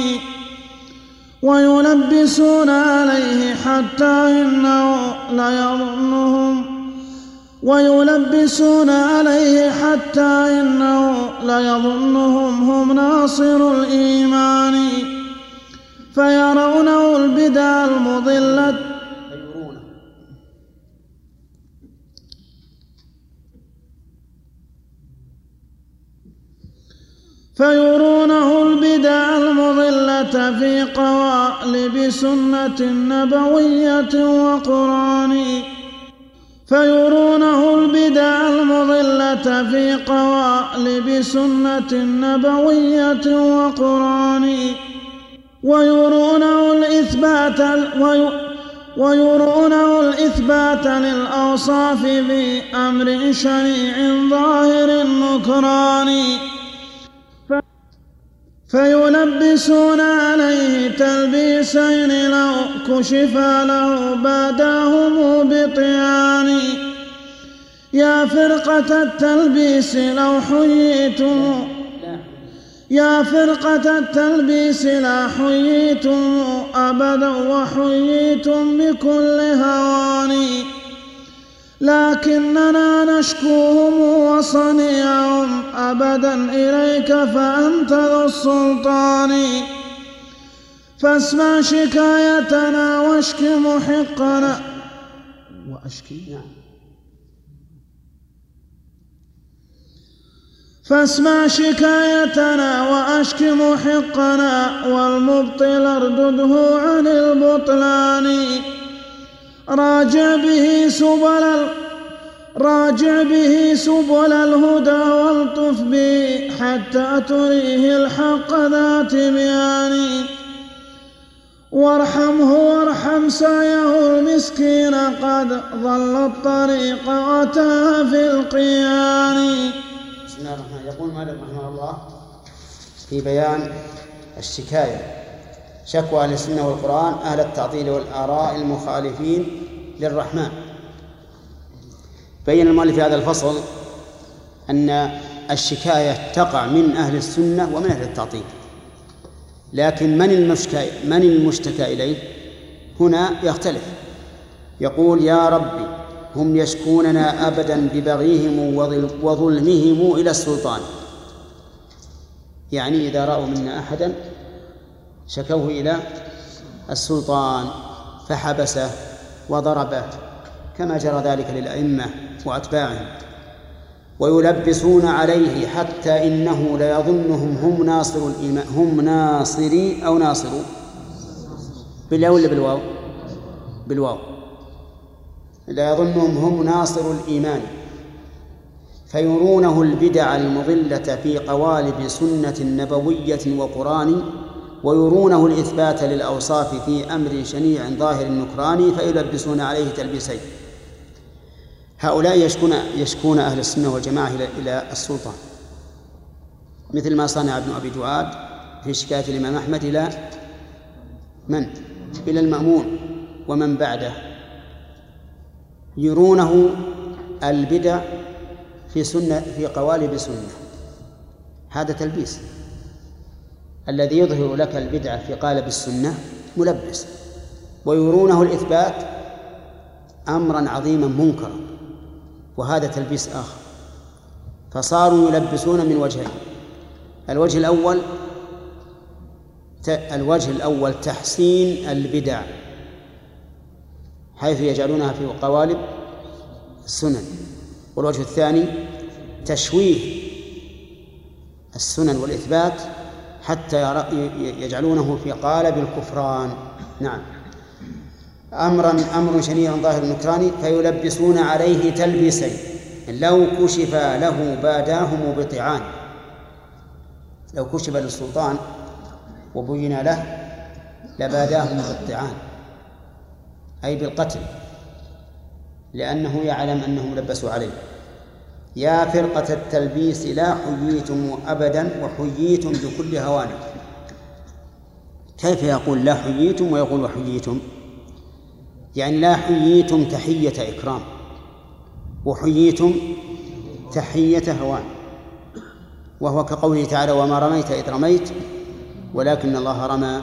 ويلبسون عليه حتى إنه ليظنهم هم ناصر الإيمان، فيرونه البدع المضلة في قوالب سنة نبوية وقرآن، فيرونه البدع المضلة في قوالب سنة نبوية وقرآن، ويرونه الإثبات للأوصاف بأمر شنيع ظاهر النكران، فيلبسون عليه تلبيسين لو كشف له باداهم بطيان، يا فرقة التلبيس لا حييتم أبدا وحييتم بكل هوان، لكننا نشكوهم وصنيعهم أبدا إليك فأنت ذو السلطان. فاسمع شكايتنا واشك محقنا فاسمع شكايتنا وأشك محقنا والمبطل اردده عن البطلان. راجع به سبل الهدى والطف به حتى تريه الحق ذات بيان. وارحمه وارحم سعيه المسكين قد ضل الطريق وتاه في القيان. بسم الله الرحمن الرحيم. يقول مالك رحمه الله في بيان الشكاية، شكوى أهل السنة والقرآن أهل التعطيل والآراء المخالفين للرحمن. بين المؤلف في هذا الفصل أن الشكاية تقع من أهل السنة ومن أهل التعطيل، لكن من المشتكى إليه هنا يختلف. يقول يا ربي هم يشكوننا أبدا ببغيهم وظلمهم إلى السلطان، يعني إذا رأوا منا أحدا شكوه إلى السلطان فحبسه وضربه كما جرى ذلك للأئمة وأتباعهم، ويلبسون عليه حتى إنه ليظنهم هم ناصر الإيمان، هم ناصري أو ناصروا بالواو ولا بالواو؟ بالواو. لا يظنهم هم ناصر الإيمان، فيرونه البدع المضلة في قوالب سنة نبوية وقرآن، ويرونه الإثبات للأوصاف في أمر شنيع ظاهر النكران، فيلبسون عليه تلبيسين. هؤلاء يشكون أهل السنة والجماعة إلى السلطان، مثل ما صنع ابن أبي دؤاد في شكاية الإمام أحمد إلى من؟ إلى المأمون ومن بعده. يرونه البدع في قوالب سنة، هذا تلبيس. الذي يظهر لك البدعة في قالب السنة ملبس، ويرونه الإثبات أمرا عظيما منكرا، وهذا تلبيس آخر. فصاروا يلبسون من وجهين: الوجه الأول تحسين البدع حيث يجعلونها في قوالب السنن، والوجه الثاني تشويه السنن والإثبات حتى يجعلونه في قالب الكفران. نعم. أمر شنيع ظاهر النكران، فيلبسون عليه تلبيسين: لو كشف له باداهم بطعان. لو كشف للسلطان وبين له لباداهم بالطعان، أي بالقتل، لأنه يعلم أنهم لبسوا عليه. يا فرقة التلبيس لا حييتم أبدا وحييتم بكل هوان. كيف يقول لا حييتم ويقول وحييتم؟ يعني لا حييتم تحية إكرام وحييتم تحية هوان، وهو كقوله تعالى: وما رميت إذ رميت ولكن الله رمى.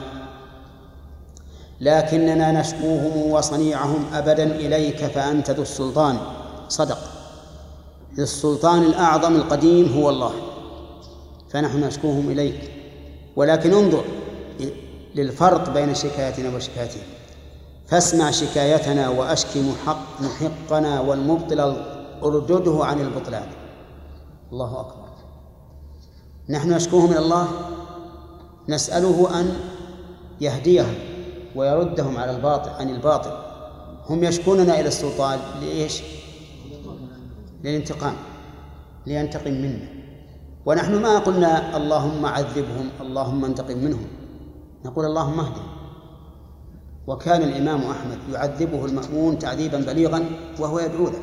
لكننا نشكوهم وصنيعهم أبدا إليك فأنت ذو السلطان. صدق. السلطان الأعظم القديم هو الله، فنحن نشكوهم إليك. ولكن انظر للفرق بين شكايتنا وشكايتهم. فاسمع شكايتنا وأشكي محقنا والمبطل أردده عن البطلان. الله أكبر. نحن نشكوهم إلى الله، نسأله أن يهديهم ويردهم على الباطل عن الباطل. هم يشكوننا إلى السلطان لإيش؟ للانتقام، لينتقم منا. ونحن ما قلنا اللهم عذبهم اللهم انتقم منهم، نقول اللهم اهدهم. وكان الإمام أحمد يعذبه المأمون تعذيبا بليغا وهو يدعو له،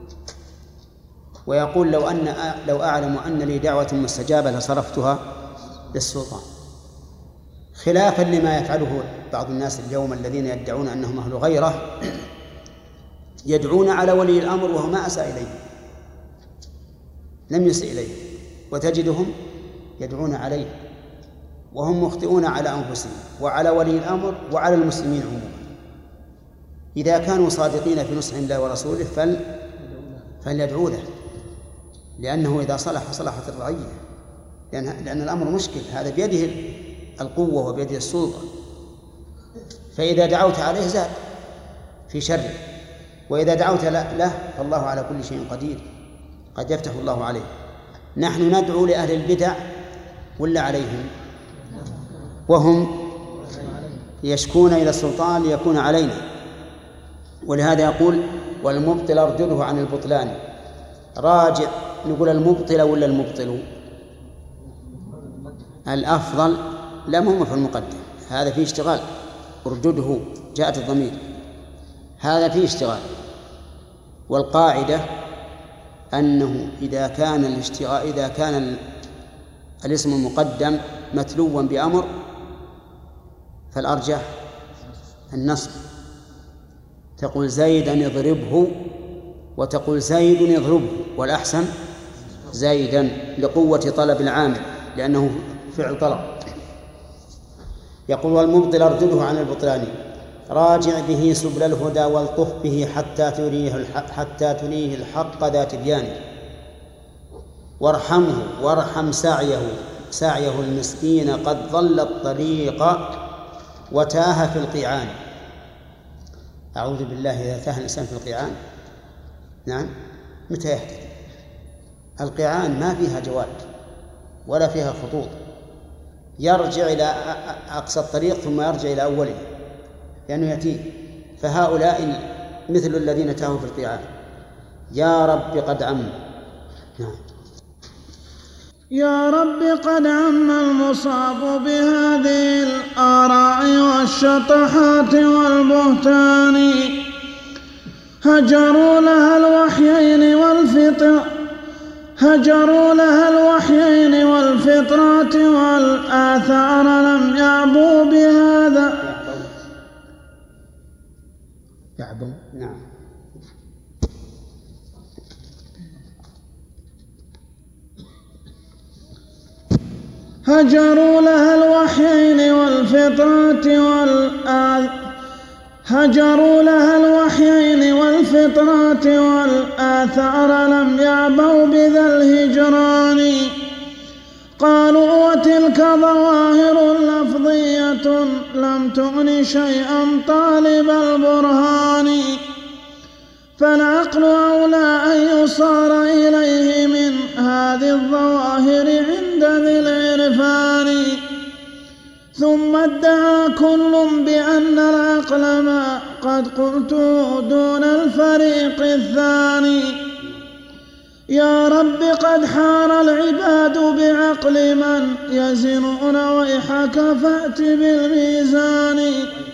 ويقول لو أعلم أن لي دعوة مستجابة لصرفتها للسلطان، خلافا لما يفعله بعض الناس اليوم الذين يدعون أنهم أهل غيره، يدعون على ولي الأمر وهو ما أساء إليه، لم يسئ إليه، وتجدهم يدعون عليه وهم مخطئون على أنفسهم وعلى ولي الأمر وعلى المسلمين عموما. إذا كانوا صادقين في نصح الله ورسوله فليدعو له، لأنه إذا صلح صلحت الرعية، لأن الأمر مشكل، هذا بيده القوة وبيده السلطة، فإذا دعوت عليه زاد في شره، وإذا دعوت له فالله على كل شيء قدير، قد يفتح الله عليه. نحن ندعو لأهل البدع ولا عليهم؟ وهم يشكون إلى السلطان ليكون علينا، ولهذا يقول والمبطل أرجله عن البطلان. راجع، نقول المبطل ولا المبطل؟ الأفضل لا مهم في المقدم، هذا فيه اشتغال، أرجده جاءت الضمير، هذا فيه اشتغال. والقاعدة أنه إذا كان الاسم المقدم متلوا بأمر فالأرجح النصب، تقول زيدا اضربه وتقول زيد يضربه، والأحسن زيدا لقوة طلب العامل لأنه فعل طلب. يقول والمبطل أرجله عن البطلان، راجع به سبل الهدى والطف به حتى تريه الحق ذا تبيان، وارحمه وارحم سعيه المسكين قد ضل الطريق وتاه في القيعان. أعوذ بالله إذا تاه الإنسان في القيعان. نعم، متى يهتدي؟ القيعان ما فيها جواد ولا فيها خطوط، يرجع إلى أقصى الطريق ثم يرجع إلى أوله لأنه يأتيه. فهؤلاء مثل الذين تاهوا في القيعان. يا رب قد عم. نعم. يا رب قد عم المصاب بهذه الآراء والشطحات والبهتان، هجروا لها الوحيين والفطرات والآثار، لم يعبوا بهذا. يعبوا. نعم. هجروا لها الوحيين والفطرات والآثار، لم يعبوا بذا الهجران. قالوا وتلك ظواهر لفظية لم تغن شيئا طالب البرهان، فالعقل أولى أن يصار إليه من هذه الظواهر عند ذي العرفان. ثم ادعى كل بأن العقل ما قد قلت دون الفريق الثاني. يا رب قد حار العباد بعقل من يزنون، ويحك فأت بالميزان.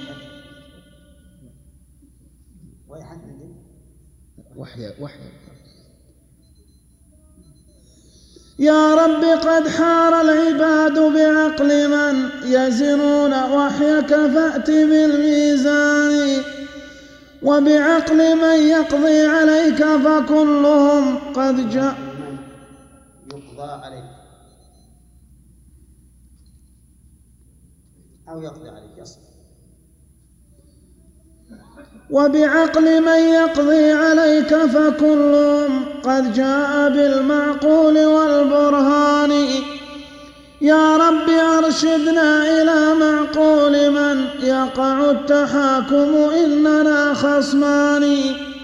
يا رب قد حار العباد بعقل من يزنون، وحيك فأت بالميزان. وبعقل من يقضي عليك فكلهم قد جاء يقضى عليك أو يقضي عليك يصل. وبعقل من يقضي عليك فكلهم قد جاء بالمعقول والبرهان. يا رب أرشدنا إلى معقول من يقع التحاكم، إننا خصمان.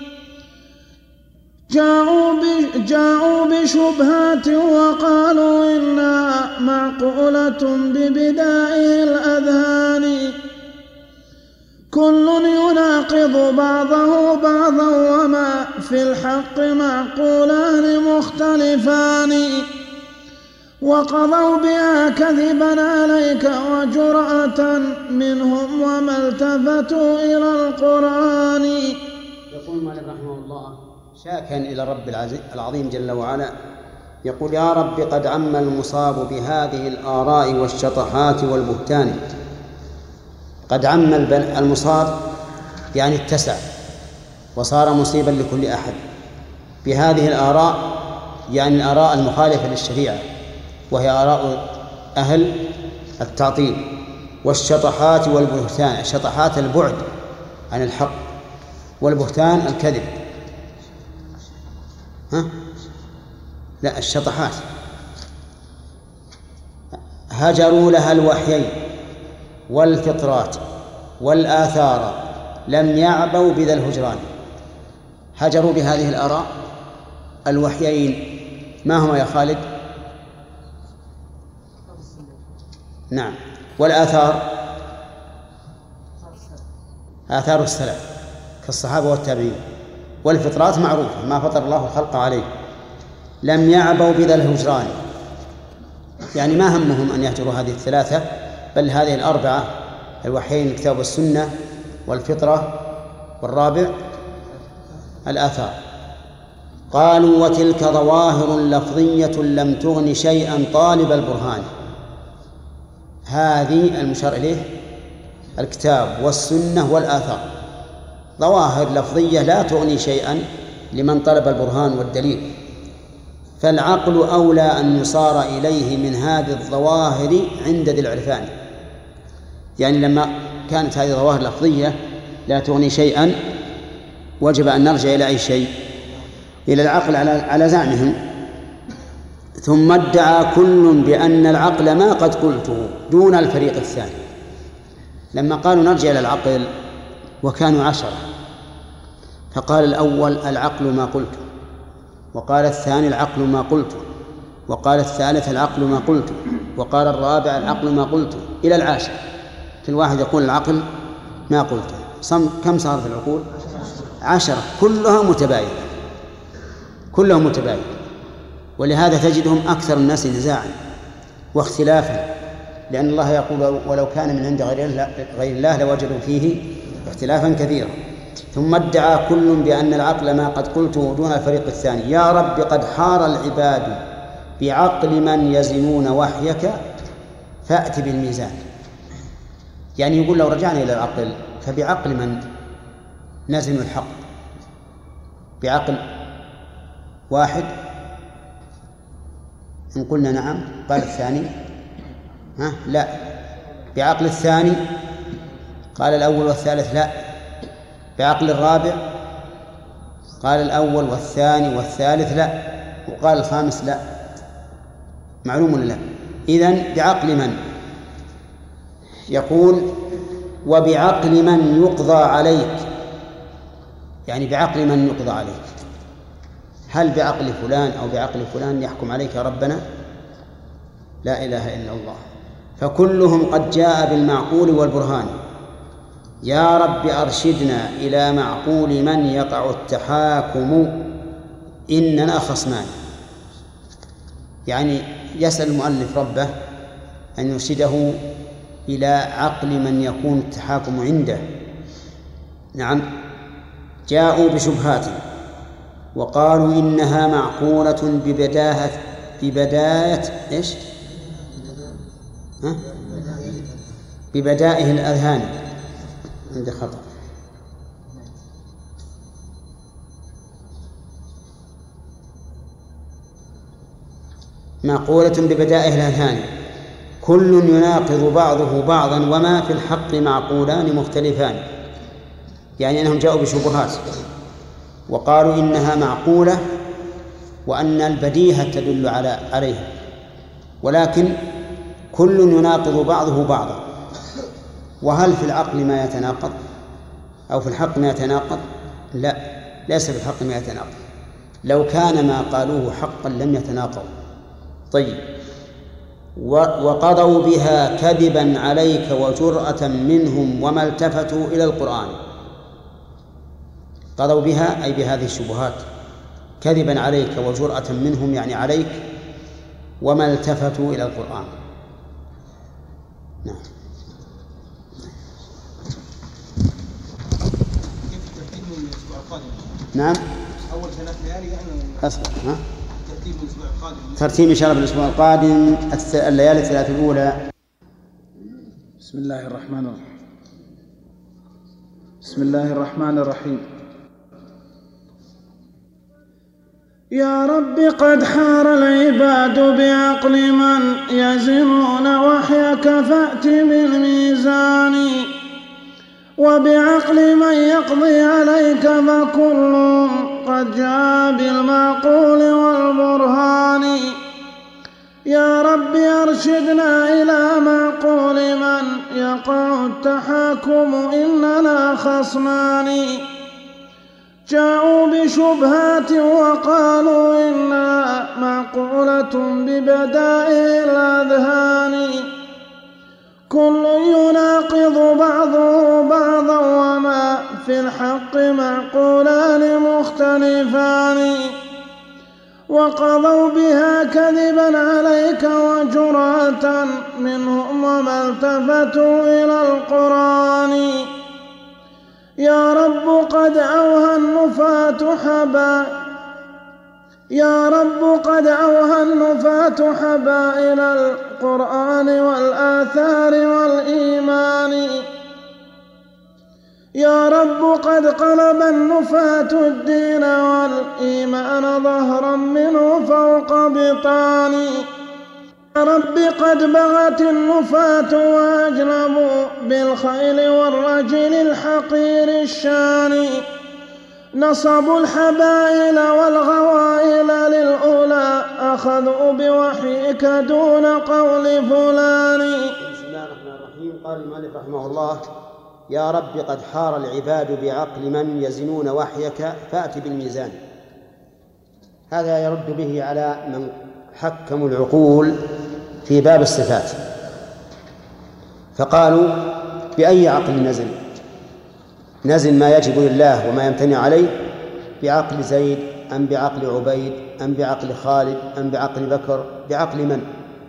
جاءوا بشبهات وقالوا إنها معقولة ببدائه الأذهان. كل يناقض بعضه بعضا، وما في الحق معقولان مختلفان. وقضوا بها كذبا عليك وجرأة منهم، وما التفتوا إلى القرآن. يقول مالك رحمه الله شاكا إلى رب العظيم جل وعلا، يقول يا رب قد عم المصاب بهذه الآراء والشطحات والبهتان. قد عم المصاب يعني اتسع وصار مصيبا لكل أحد، بهذه الآراء يعني الآراء المخالفة للشريعة، وهي آراء أهل التعطيل، والشطحات والبهتان. الشطحات البعد عن الحق، والبهتان الكذب. لا، الشطحات. هجروا لها الوحيين والفطرات والآثار لم يعبوا بذا الهجران. هجروا بهذه الآراء الوحيين، ما هما يا خالد؟ نعم. والآثار آثار السلف كالصحابة والتابعين. والفطرات معروفة، ما فطر الله الخلق عليه. لم يعبوا بذا الهجران، يعني ما همهم أن يهجروا هذه الثلاثة، بل هذه الأربعة: الوحيين الكتاب والسنة والفطرة، والرابع الآثار. قالوا: وتلك ظواهر لفظية لم تغن شيئا طالب البرهان. هذه المشار إليه الكتاب والسنة والآثار، ظواهر لفظية لا تغني شيئا لمن طلب البرهان والدليل، فالعقل أولى أن يصار إليه من هذه الظواهر عند ذي العرفان. يعني لما كانت هذه الظواهر لفظية لا تغني شيئا، وجب أن نرجع إلى أي شيء؟ إلى العقل على زعمهم. ثم ادعى كل بأن العقل ما قد قلته دون الفريق الثاني. لما قالوا نرجع إلى العقل وكانوا 10، فقال الأول: العقل ما قلته، وقال الثاني: العقل ما قلته، وقال الثالث: العقل ما قلته، وقال الرابع: العقل ما قلته، إلى العاشر. في الواحد يقول العقل ما قلته. كم صارت العقول؟ 10، كلها متباينة. ولهذا تجدهم أكثر الناس نزاعا واختلافا، لأن الله يقول: ولو كان من عند غير الله لوجدوا فيه اختلافا كثيرا. ثم ادعى كل بأن العقل ما قد قلته دون الفريق الثاني. يا رب قد حار العباد بعقل من يزنون وحيك فأت بالميزان. يعني يقول: لو رجعنا إلى العقل فبعقل من نزن الحق؟ بعقل واحد إن قلنا نعم قال الثاني لا، بعقل الثاني قال الأول والثالث لا، بعقل الرابع قال الأول والثاني والثالث لا، وقال الخامس لا. معلوم ولا لا؟ إذن بعقل من؟ يقول: وبعقل من يقضى عليك، يعني بعقل من يقضى عليك. هل بعقل فلان أو بعقل فلان يحكم عليك يا ربنا؟ لا إله إلا الله. فكلهم قد جاء بالمعقول والبرهان. يا رب أرشدنا إلى معقول من يقع التحاكم إننا خصمان. يعني يسأل المؤلف ربه أن يرشده إلى عقل من يكون التحاكم عنده. نعم. جاءوا بشبهات وقالوا إنها معقولة ببداية إيش؟ ببدائه الأذهان. عند خطأ. معقولة ببدائه الأذهان كل يناقض بعضه بعضا وما في الحق معقولان مختلفان. يعني أنهم جاءوا بشبهات وقالوا إنها معقولة وأن البديهة تدل عليها، ولكن كل يناقض بعضه بعضا. وهل في العقل ما يتناقض أو في الحق ما يتناقض؟ لا، ليس في الحق ما يتناقض. لو كان ما قالوه حقا لم يتناقض. طيب. وقضوا بها كذبا عليك وجرأة منهم وما التفتوا إلى القرآن. قضوا بها أي بهذه الشبهات كذبا عليك وجرأة منهم يعني عليك، وما التفتوا إلى القرآن. نعم. نعم. أول 3 ليالي يعني أصبر. ترتيب الأسبوع القادم. ترتيب إن شاء الله بالأسبوع القادم الليالي الثلاث الأولى. بسم الله الرحمن الرحيم. يا رب قد حار العباد بعقل من يزنون وحيك فأت بالميزان، وبعقل من يقضي عليك فكل قد جاء بالمعقول والبرهان. يا رب أرشدنا إلى معقول من يقع التحاكم إننا خصمان. جاءوا بشبهات وقالوا إنها معقولة ببدائه الأذهان. كل يناقض بعضه بعضا وما في الحق معقولان مختلفان. وقضوا بها كذبا عليك وجرأة منهم وما التفتوا إلى القرآن. يا رب قد أوهى النفاة حبائل القرآن والآثار والإيمان. يا رب قد قلب النفاة الدين والإيمان ظهرا منه فوق بطان. يا رب قد بغت النفاة وأجلبوا بالخيل والرجل الحقير الشان. نصبوا الحبائل والغوائل للأولى أخذوا بوحيك دون قول فلان. بسم الله الرحمن الرحيم. قال المؤلف رحمه الله: يا رب قد حار العباد بعقل من يزنون وحيك فأت بالميزان. هذا يرد به على من حكموا العقول في باب الصفات، فقالوا: بأي عقل نزن ما يجب لله وما يمتنع عليه؟ بعقل زيد أم بعقل عبيد أم بعقل خالد أم بعقل بكر؟ بعقل من؟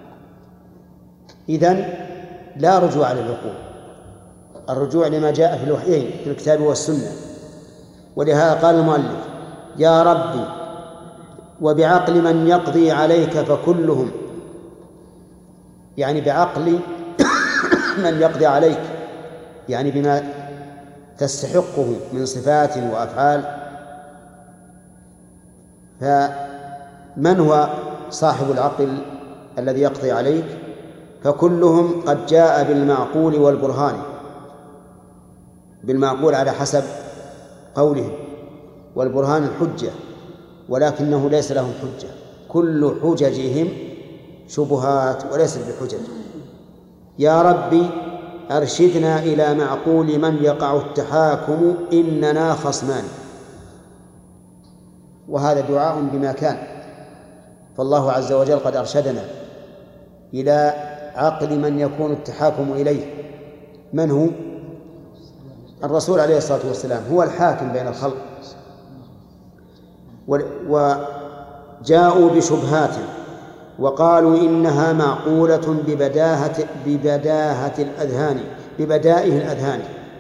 إذن لا رجوع للعقول، الرجوع لما جاء في الوحيين في الكتاب والسنة. ولهذا قال المؤلف: يا ربي وبعقل من يقضي عليك فكلهم، يعني بعقل من يقضي عليك، يعني بما تستحقه من صفات وأفعال. فمن هو صاحب العقل الذي يقضي عليك؟ فكلهم قد جاء بالمعقول والبرهان. بالمعقول على حسب قولهم، والبرهان الحجة، ولكنه ليس لهم حجة، كل حججهم شبهات وليست بحجج. يا ربي أرشدنا إلى معقول من يقع التحاكم إننا خصمان. وهذا دعاء بما كان، فالله عز وجل قد أرشدنا إلى عقل من يكون التحاكم إليه. من هو؟ الرسول عليه الصلاة والسلام هو الحاكم بين الخلق. وجاءوا بشبهات وقالوا إنها معقولة ببدائه الأذهان.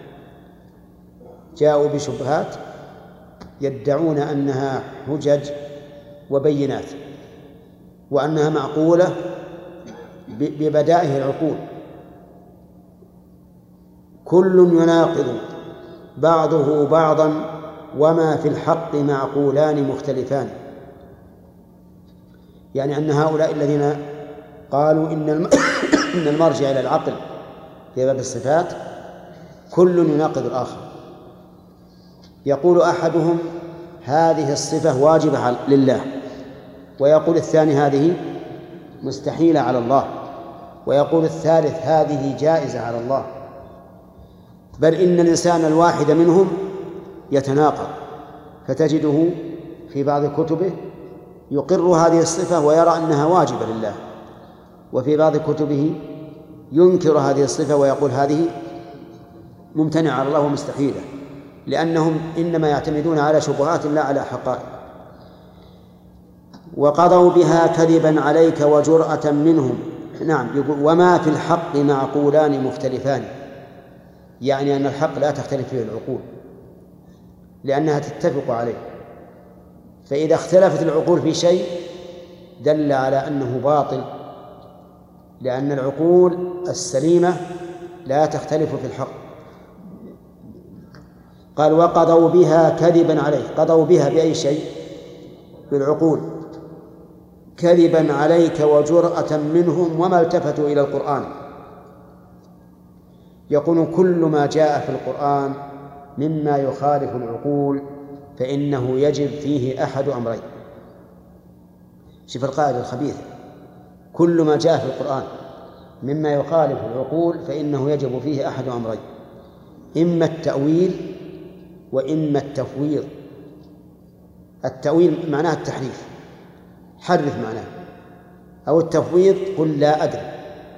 جاءوا بشبهات يدعون أنها حجج وبينات، وأنها معقولة ببدائه العقول. كل يناقض بعضه بعضا وما في الحق معقولان مختلفان. يعني أن هؤلاء الذين قالوا إن المرجع إلى العقل في باب الصفات كل يناقض الآخر. يقول أحدهم: هذه الصفة واجبة لله، ويقول الثاني: هذه مستحيلة على الله، ويقول الثالث: هذه جائزة على الله. بل إن الإنسان الواحد منهم يتناقض، فتجده في بعض كتبه يقر هذه الصفة ويرى أنها واجبة لله، وفي بعض كتبه ينكر هذه الصفة ويقول هذه ممتنعة على الله ومستحيلة، لأنهم إنما يعتمدون على شبهات لا على حقائق. وقضوا بها كذبا عليك وجرأة منهم. نعم، يقول: وما في الحق معقولان مختلفان، يعني أن الحق لا تختلف فيه العقول لأنها تتفق عليه. فإذا اختلفت العقول في شيء دل على أنه باطل، لأن العقول السليمة لا تختلف في الحق. قال: وقضوا بها كذبا عليك. قضوا بها بأي شيء؟ بالعقول. كذبا عليك وجرأة منهم وما التفتوا إلى القرآن. يقول: كل ما جاء في القرآن مما يخالف العقول فإنه يجب فيه أحد أمرين. شوف القاعدة الخبيثة، كل ما جاء في القرآن مما يخالف العقول فإنه يجب فيه أحد أمرين، إما التأويل وإما التفويض. التأويل معناه التحريف، حرف معناه، أو التفويض قل لا أدري.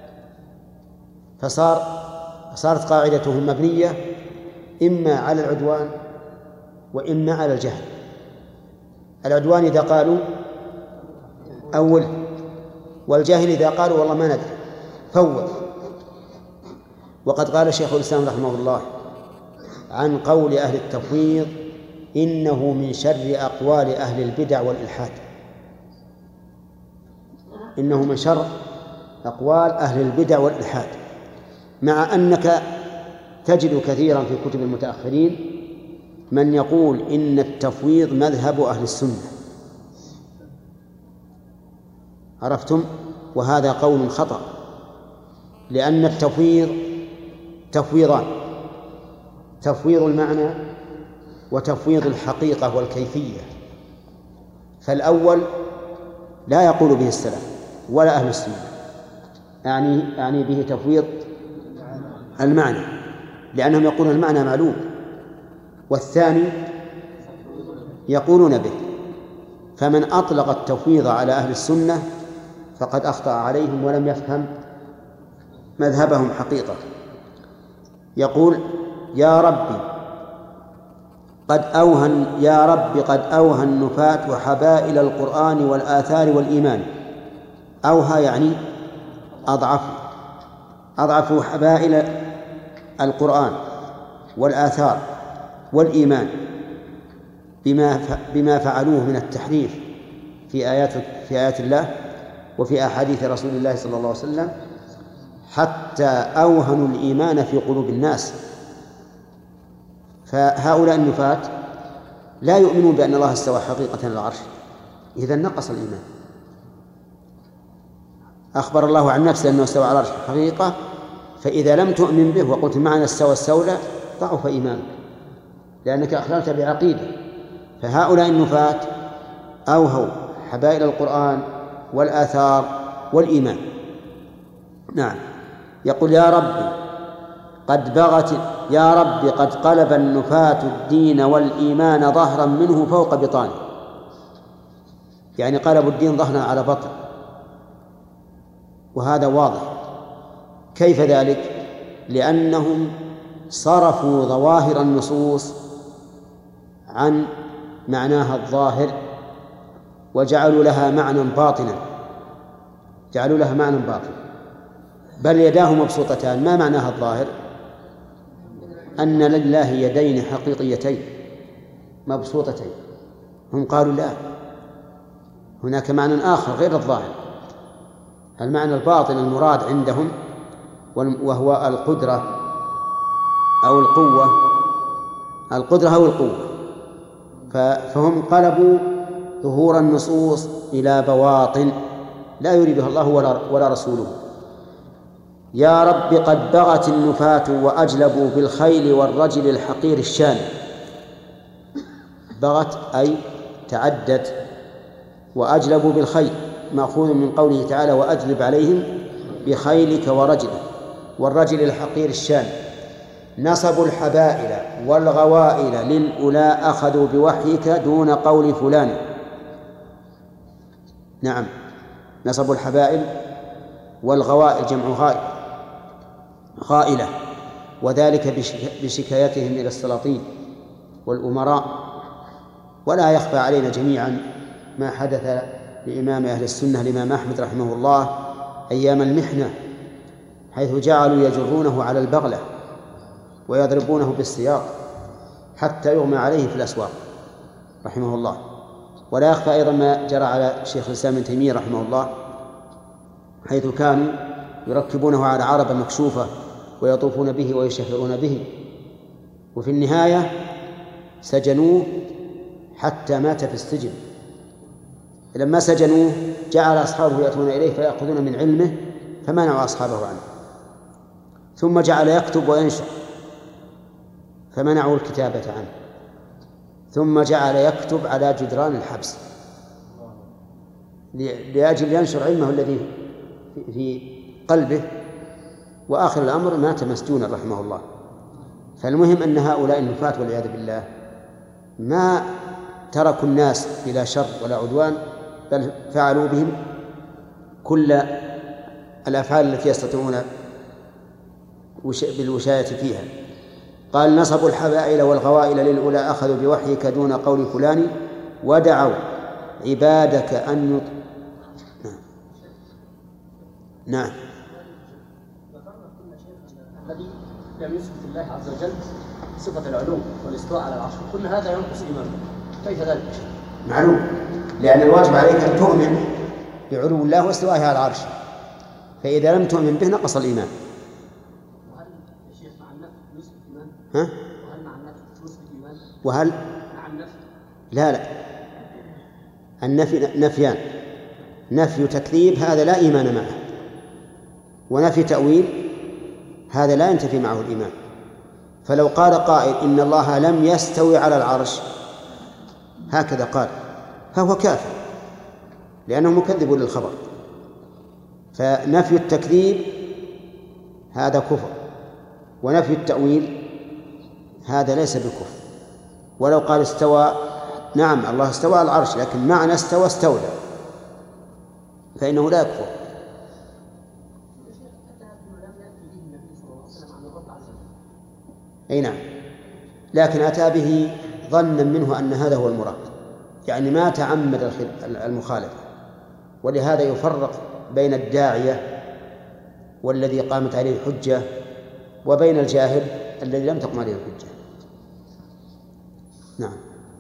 فصارت قاعدتهم مبنية إما على العدوان وإما على الجهل. العدوان إذا قالوا أول، والجاهل إذا قالوا والله ما ندري فوض. وقد قال شيخ الإسلام رحمه الله عن قول أهل التفويض إنه من شر أقوال أهل البدع والإلحاد، إنه من شر أقوال أهل البدع والإلحاد، مع أنك تجد كثيرا في كتب المتأخرين من يقول إن التفويض مذهب أهل السنة. عرفتم؟ وهذا قول خطأ، لأن التفويض تفويضان: تفويض المعنى وتفويض الحقيقة والكيفية. فالأول لا يقول به السلف ولا أهل السنة، يعني به تفويض المعنى لأنهم يقولون المعنى معلوم، والثاني يقولون به. فمن أطلق التفويض على أهل السنة فقد أخطأ عليهم ولم يفهم مذهبهم حقيقة. يقول يا رب قد أوهى النفاة وحبائل القرآن والآثار والإيمان. أوهى يعني أضعفوا حبائل القرآن والآثار والإيمان بما فعلوه من التحريف في آيات الله وفي أحاديث رسول الله صلى الله عليه وسلم، حتى أوهنوا الإيمان في قلوب الناس. فهؤلاء النفاة لا يؤمنون بأن الله استوى حقيقة على العرش، إذا نقص الإيمان. أخبر الله عن نفسه أنه استوى على العرش حقيقة، فإذا لم تؤمن به وقلت معنا استوى السولة ضعف إيمانك لأنك أخللت بعقيدة. فهؤلاء النفاة أوهوا حبائل القرآن والآثار والإيمان. نعم. يقول يا رب قد قلب النفاة الدين والإيمان ظهرا منه فوق بطانه، يعني قلبوا الدين ظهرا على بطن، وهذا واضح. كيف ذلك؟ لأنهم صرفوا ظواهر النصوص عن معناها الظاهر وجعلوا لها معنى باطنا، بل يداه مبسوطتان. ما معناها الظاهر؟ أن لله يدين حقيقيتين مبسوطتين. هم قالوا لا، هناك معنى آخر غير الظاهر، المعنى الباطن المراد عندهم وهو القدرة أو القوة. فهم قلبوا ظهور النصوص إلى بواطن لا يريدها الله ولا رسوله. يا رب قد بغت النفاة وأجلبوا بالخيل والرجل الحقير الشان. بغت أي تعدت، وأجلبوا بالخيل مأخوذ من قوله تعالى وأجلب عليهم بخيلك ورجلك، والرجل الحقير الشان. نصبوا الحبائل والغوائل للأولى أخذوا بوحيك دون قول فلان. نعم، نصبوا الحبائل والغوائل جمع غائلة، وذلك بشكايتهم إلى السلاطين والأمراء. ولا يخفى علينا جميعا ما حدث لإمام أهل السنة الإمام أحمد رحمه الله أيام المحنة، حيث جعلوا يجرونه على البغلة ويضربونه بالسياط حتى يغمى عليه في الأسواق رحمه الله. ولا يخفى أيضا ما جرى على شيخ الإسلام ابن تيمية رحمه الله، حيث كانوا يركبونه على عربة مكشوفة ويطوفون به ويشهرون به، وفي النهاية سجنوه حتى مات في السجن. لما سجنوه جعل أصحابه يأتون إليه فيأخذون من علمه فمنعوا أصحابه عنه، ثم جعل يكتب وينشر فمنعوا الكتابة عنه، ثم جعل يكتب على جدران الحبس لأجل ينشر علمه الذي في قلبه، وآخر الأمر مات مسجونا رحمه الله. فالمهم أن هؤلاء النفاة والعياذ بالله ما تركوا الناس بلا شر ولا عدوان، بل فعلوا بهم كل الأفعال التي يستطيعون بالوشاية فيها. قال: نصبوا الحبائل والغوائل للأولى أخذوا بوحيك دون قول فلان ودعوا عبادك أن نعم. الذي لم يثبت الله عز وجل صفة العلو والاستواء على العرش، كل هذا ينقص إيمانه، كيف ذلك؟ معلوم، لأن الواجب عليك أن تؤمن بعلو الله واستوائه على العرش، فإذا لم تؤمن به نقص الإيمان. وهل يا شيخ مع النفي يثبت إيمان؟ ها؟ وهل مع النفي يثبت إيمان؟ وهل؟ مع النفي؟ لا، النفي نفيان: نفي تكذيب هذا لا إيمان معه، ونفي تأويل هذا لا ينتفي معه الإيمان. فلو قال قائل إن الله لم يستوي على العرش هكذا قال فهو كافر، لأنه مكذب للخبر. فنفي التكذيب هذا كفر، ونفي التأويل هذا ليس بكفر. ولو قال استوى، نعم الله استوى على العرش، لكن معنى استوى استولى، فإنه لا يكفر. أي نعم، لكن أتى به ظنا منه أن هذا هو المراد، يعني ما تعمد المخالفة. ولهذا يفرق بين الداعية والذي قامت عليه الحجة وبين الجاهل الذي لم تقم عليه الحجة. نعم.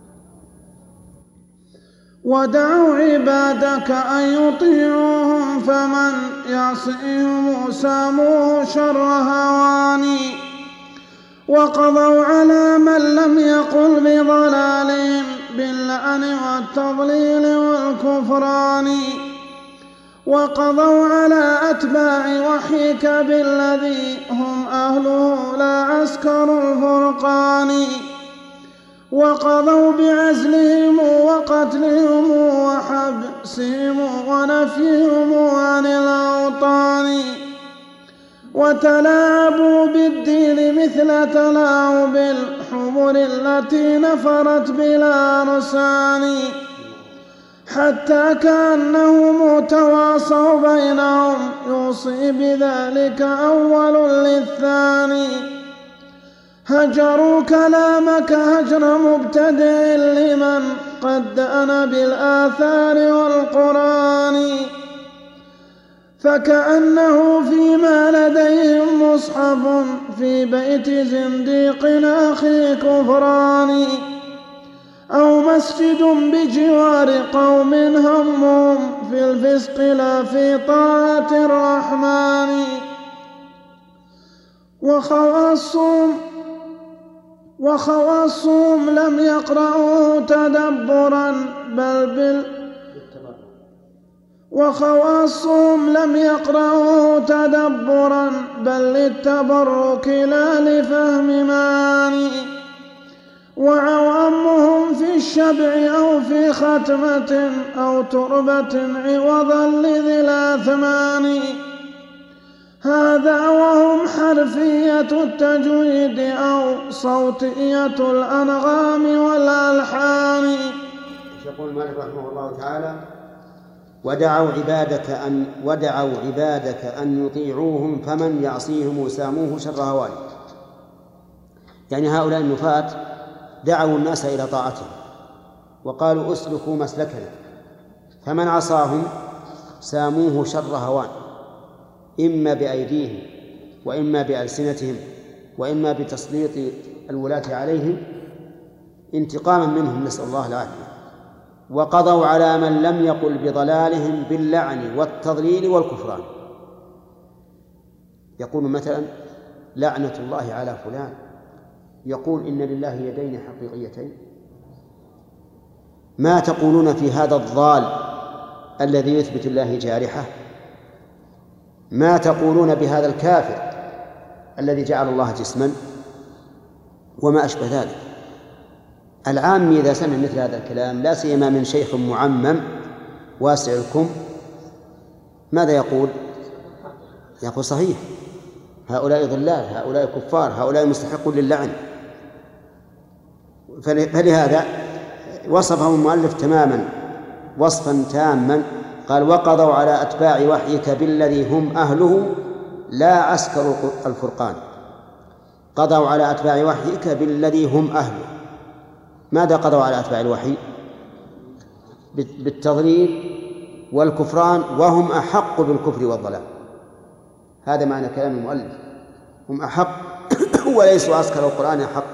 ودعوا عبادك أن يطيعوهم فمن يعصيهم ساموه شر هواني، وقضوا على من لم يقل بضلالهم باللعن والتضليل والكفران، وقضوا على أتباع وحيك بالذي هم أهله لا عسكر الفرقان، وقضوا بعزلهم وقتلهم وحبسهم ونفيهم عن الأوطان، وتلاعبوا بالدين مثل تلاعب الحمر التي نفرت بلا رسان، حتى كأنهم تواصوا بينهم يوصي بذلك أول للثاني. هجروا كلامك هجر مبتدئ لمن قد أنا بالآثار والقرآن، فكأنه فيما لديهم مصحف في بيت زنديق أخي كفران، أو مسجد بجوار قوم همهم في الفسق لا في طاعة الرحمن. وخواصهم لم يقرأوا تدبرا بل للتبرك لا لفهم معاني، وعوامهم في الشبع أو في ختمة أو تربة عوضا لذي الأثمان. هذا وهم حرفية التجويد أو صوتية الأنغام والألحان. يقول مالك رحمه الله تعالى: ودعوا عبادك أن يطيعوهم فمن يعصيهم ساموه شر هواني. يعني هؤلاء النفاة دعوا الناس إلى طاعتهم وقالوا اسلكوا مسلكنا، فمن عصاهم ساموه شر هوان، إما بأيديهم وإما بألسنتهم وإما بتسليط الولاة عليهم انتقاما منهم، نسأل الله العافية. وقضوا على من لم يقل بضلالهم باللعن والتضليل والكفران. يقول مثلا: لعنة الله على فلان، يقول إن لله يدين حقيقيتين. ما تقولون في هذا الضال الذي يثبت الله جارحة؟ ما تقولون بهذا الكافر الذي جعل الله جسما؟ وما أشبه ذلك. العام إذا سمع مثل هذا الكلام لا سيما من شيخ معمم واسع الكم ماذا يقول؟ يقول صحيح، هؤلاء ضلال، هؤلاء كفار، هؤلاء مستحقون للعن. فلهذا وصفهم المؤلف تماما وصفا تاما، قال وقضوا على أتباع وحيك بالذي هم أهله لا عسكر الفرقان. قضوا على أتباع وحيك بالذي هم أهله. ماذا قضوا على أتباع الوحي؟ بالتضليل والكفران، وهم أحق بالكفر والضلال. هذا معنى كلام المؤلف، هم أحق وليسوا عسكر القرآن أحق.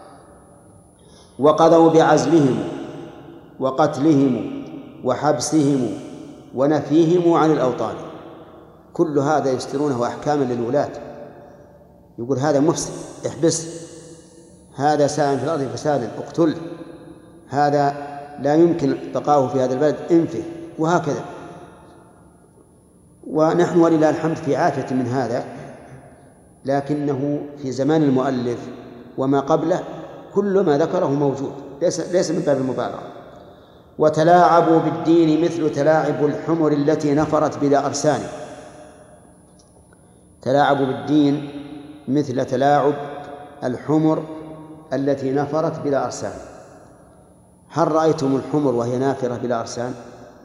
وقضوا بعزلهم وقتلهم وحبسهم ونفيهم عن الأوطان. كل هذا يسترونه أحكاما للولاة، يقول هذا مفسد احبس، هذا ساعٍ في الأرض فسادا اقتله، هذا لا يمكن بقاؤه في هذا البلد انفه، وهكذا. ونحن ولله الحمد في عافية من هذا، لكنه في زمان المؤلف وما قبله كل ما ذكره موجود، ليس من باب المبالغة. وتلاعبوا بالدين مثل تلاعب الحمر التي نفرت بلا أرسان. تلاعبوا بالدين مثل تلاعب الحمر التي نفرت بلا أرسان. هل رأيتم الحمر وهي نافرة بلا أرسان؟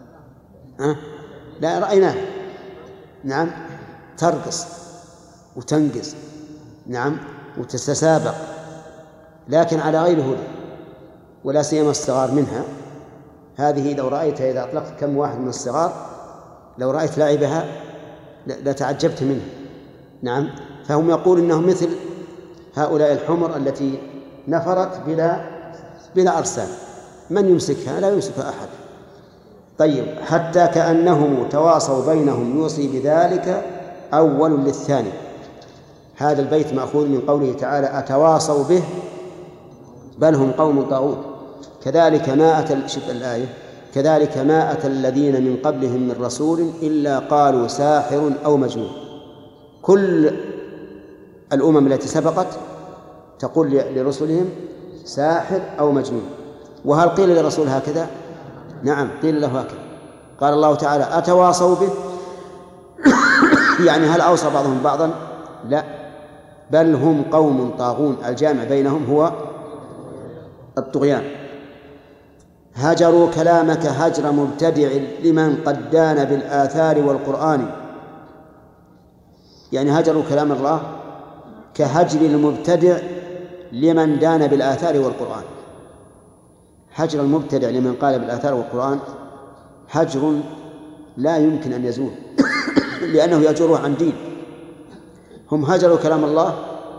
لا رأيناها، نعم، ترقص وتنقص، نعم، وتتسابق، لكن على غير هدى، ولا سيما الصغار منها. هذه لو رأيتها إذا أطلقت كم واحد من الصغار، لو رأيت لعبها لتعجبت منها، نعم. فهم يقول إنهم مثل هؤلاء الحمر التي نفرت بلا أرسال، من يمسكها؟ لا يمسكها أحد. طيب، حتى كأنهم تواصوا بينهم يوصي بذلك أول للثاني. هذا البيت مأخوذ من قوله تعالى أتواصوا به بل هم قوم طاغوت. كذلك ما أتى شوف الآية، كذلك ما أتى الذين من قبلهم من رسول إلا قالوا ساحر أو مجنون. كل الأمم التي سبقت تقول لرسلهم ساحر أو مجنون. وهل قيل للرسول هكذا؟ نعم، قيل له هكذا. قال الله تعالى أتواصوا به يعني هل أوصى بعضهم بعضا؟ لا، بل هم قوم طاغون. الجامع بينهم هو الطغيان. هجروا كلامك هجر مبتدع لمن قد دان بالآثار والقرآن. يعني هجروا كلام الله كهجر المبتدع لمن دان بالآثار والقرآن. هجر المبتدع لمن قال بالآثار والقرآن هجر لا يمكن أن يزول لأنه يجره عن دين. هم هجروا كلام الله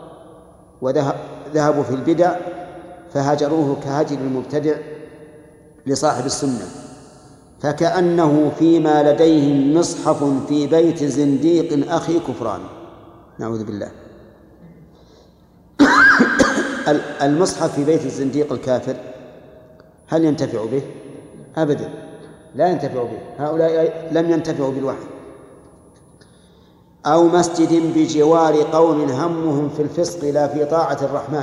وذهبوا في البدع فهجروه كهجر المبتدع لصاحب السنة، فكأنه فيما لديهم مصحف في بيت زنديق أخي كفران. نعوذ بالله. المصحف في بيت الزنديق الكافر هل ينتفع به؟ أبدا، لا ينتفع به. هؤلاء لم ينتفعوا بالوحي. أو مسجد بجوار قوم همهم في الفسق لا في طاعة الرحمن.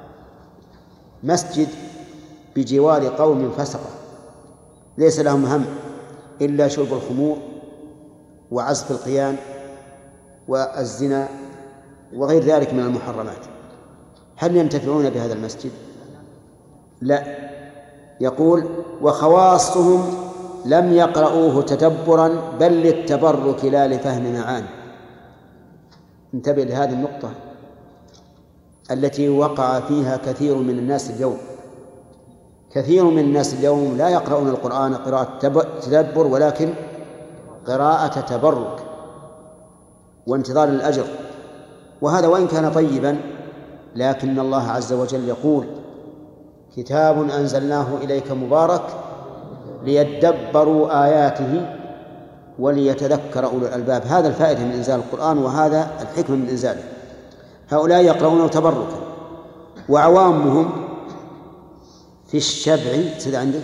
مسجد بجوار قوم فسقة ليس لهم هم إلا شرب الخمور وعزف القيان والزنا وغير ذلك من المحرمات. هل ينتفعون بهذا المسجد؟ لا. يقول وخواصهم لم يقرؤوه تدبرا بل للتبرك لا لفهم معاني. انتبه لهذه النقطة التي وقع فيها كثير من الناس اليوم. كثير من الناس اليوم لا يقرؤون القرآن قراءة تدبر ولكن قراءة تبرك وانتظار الأجر، وهذا وإن كان طيبا لكن الله عز وجل يقول كتاب أنزلناه إليك مبارك ليدبروا آياته وليتذكر أولو الألباب. هذا الفائدة من إنزال القرآن وهذا الحكمة من إنزاله. هؤلاء يقرؤونه تبركا، وعوامهم في الشبع سيد عندك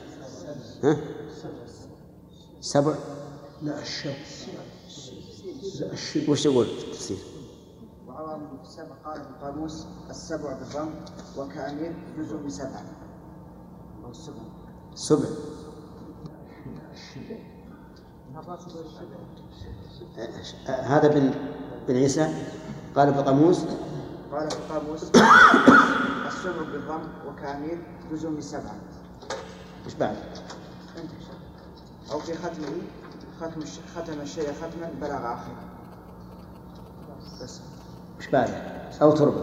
سبع لا الشبع لا الشبع وش يقول في التفسير؟ وعوامهم في السبع قال في القاموس السبع بالضم وكأمير جزء من سبعة. السبع. هذا بن عيسى قال في القاموس السبع بالضم وكامل جزء من 7. مش بعد؟ أو في ختمه ختم الشيء ختما بلغ آخره بس. مش بعد؟ أو تربة.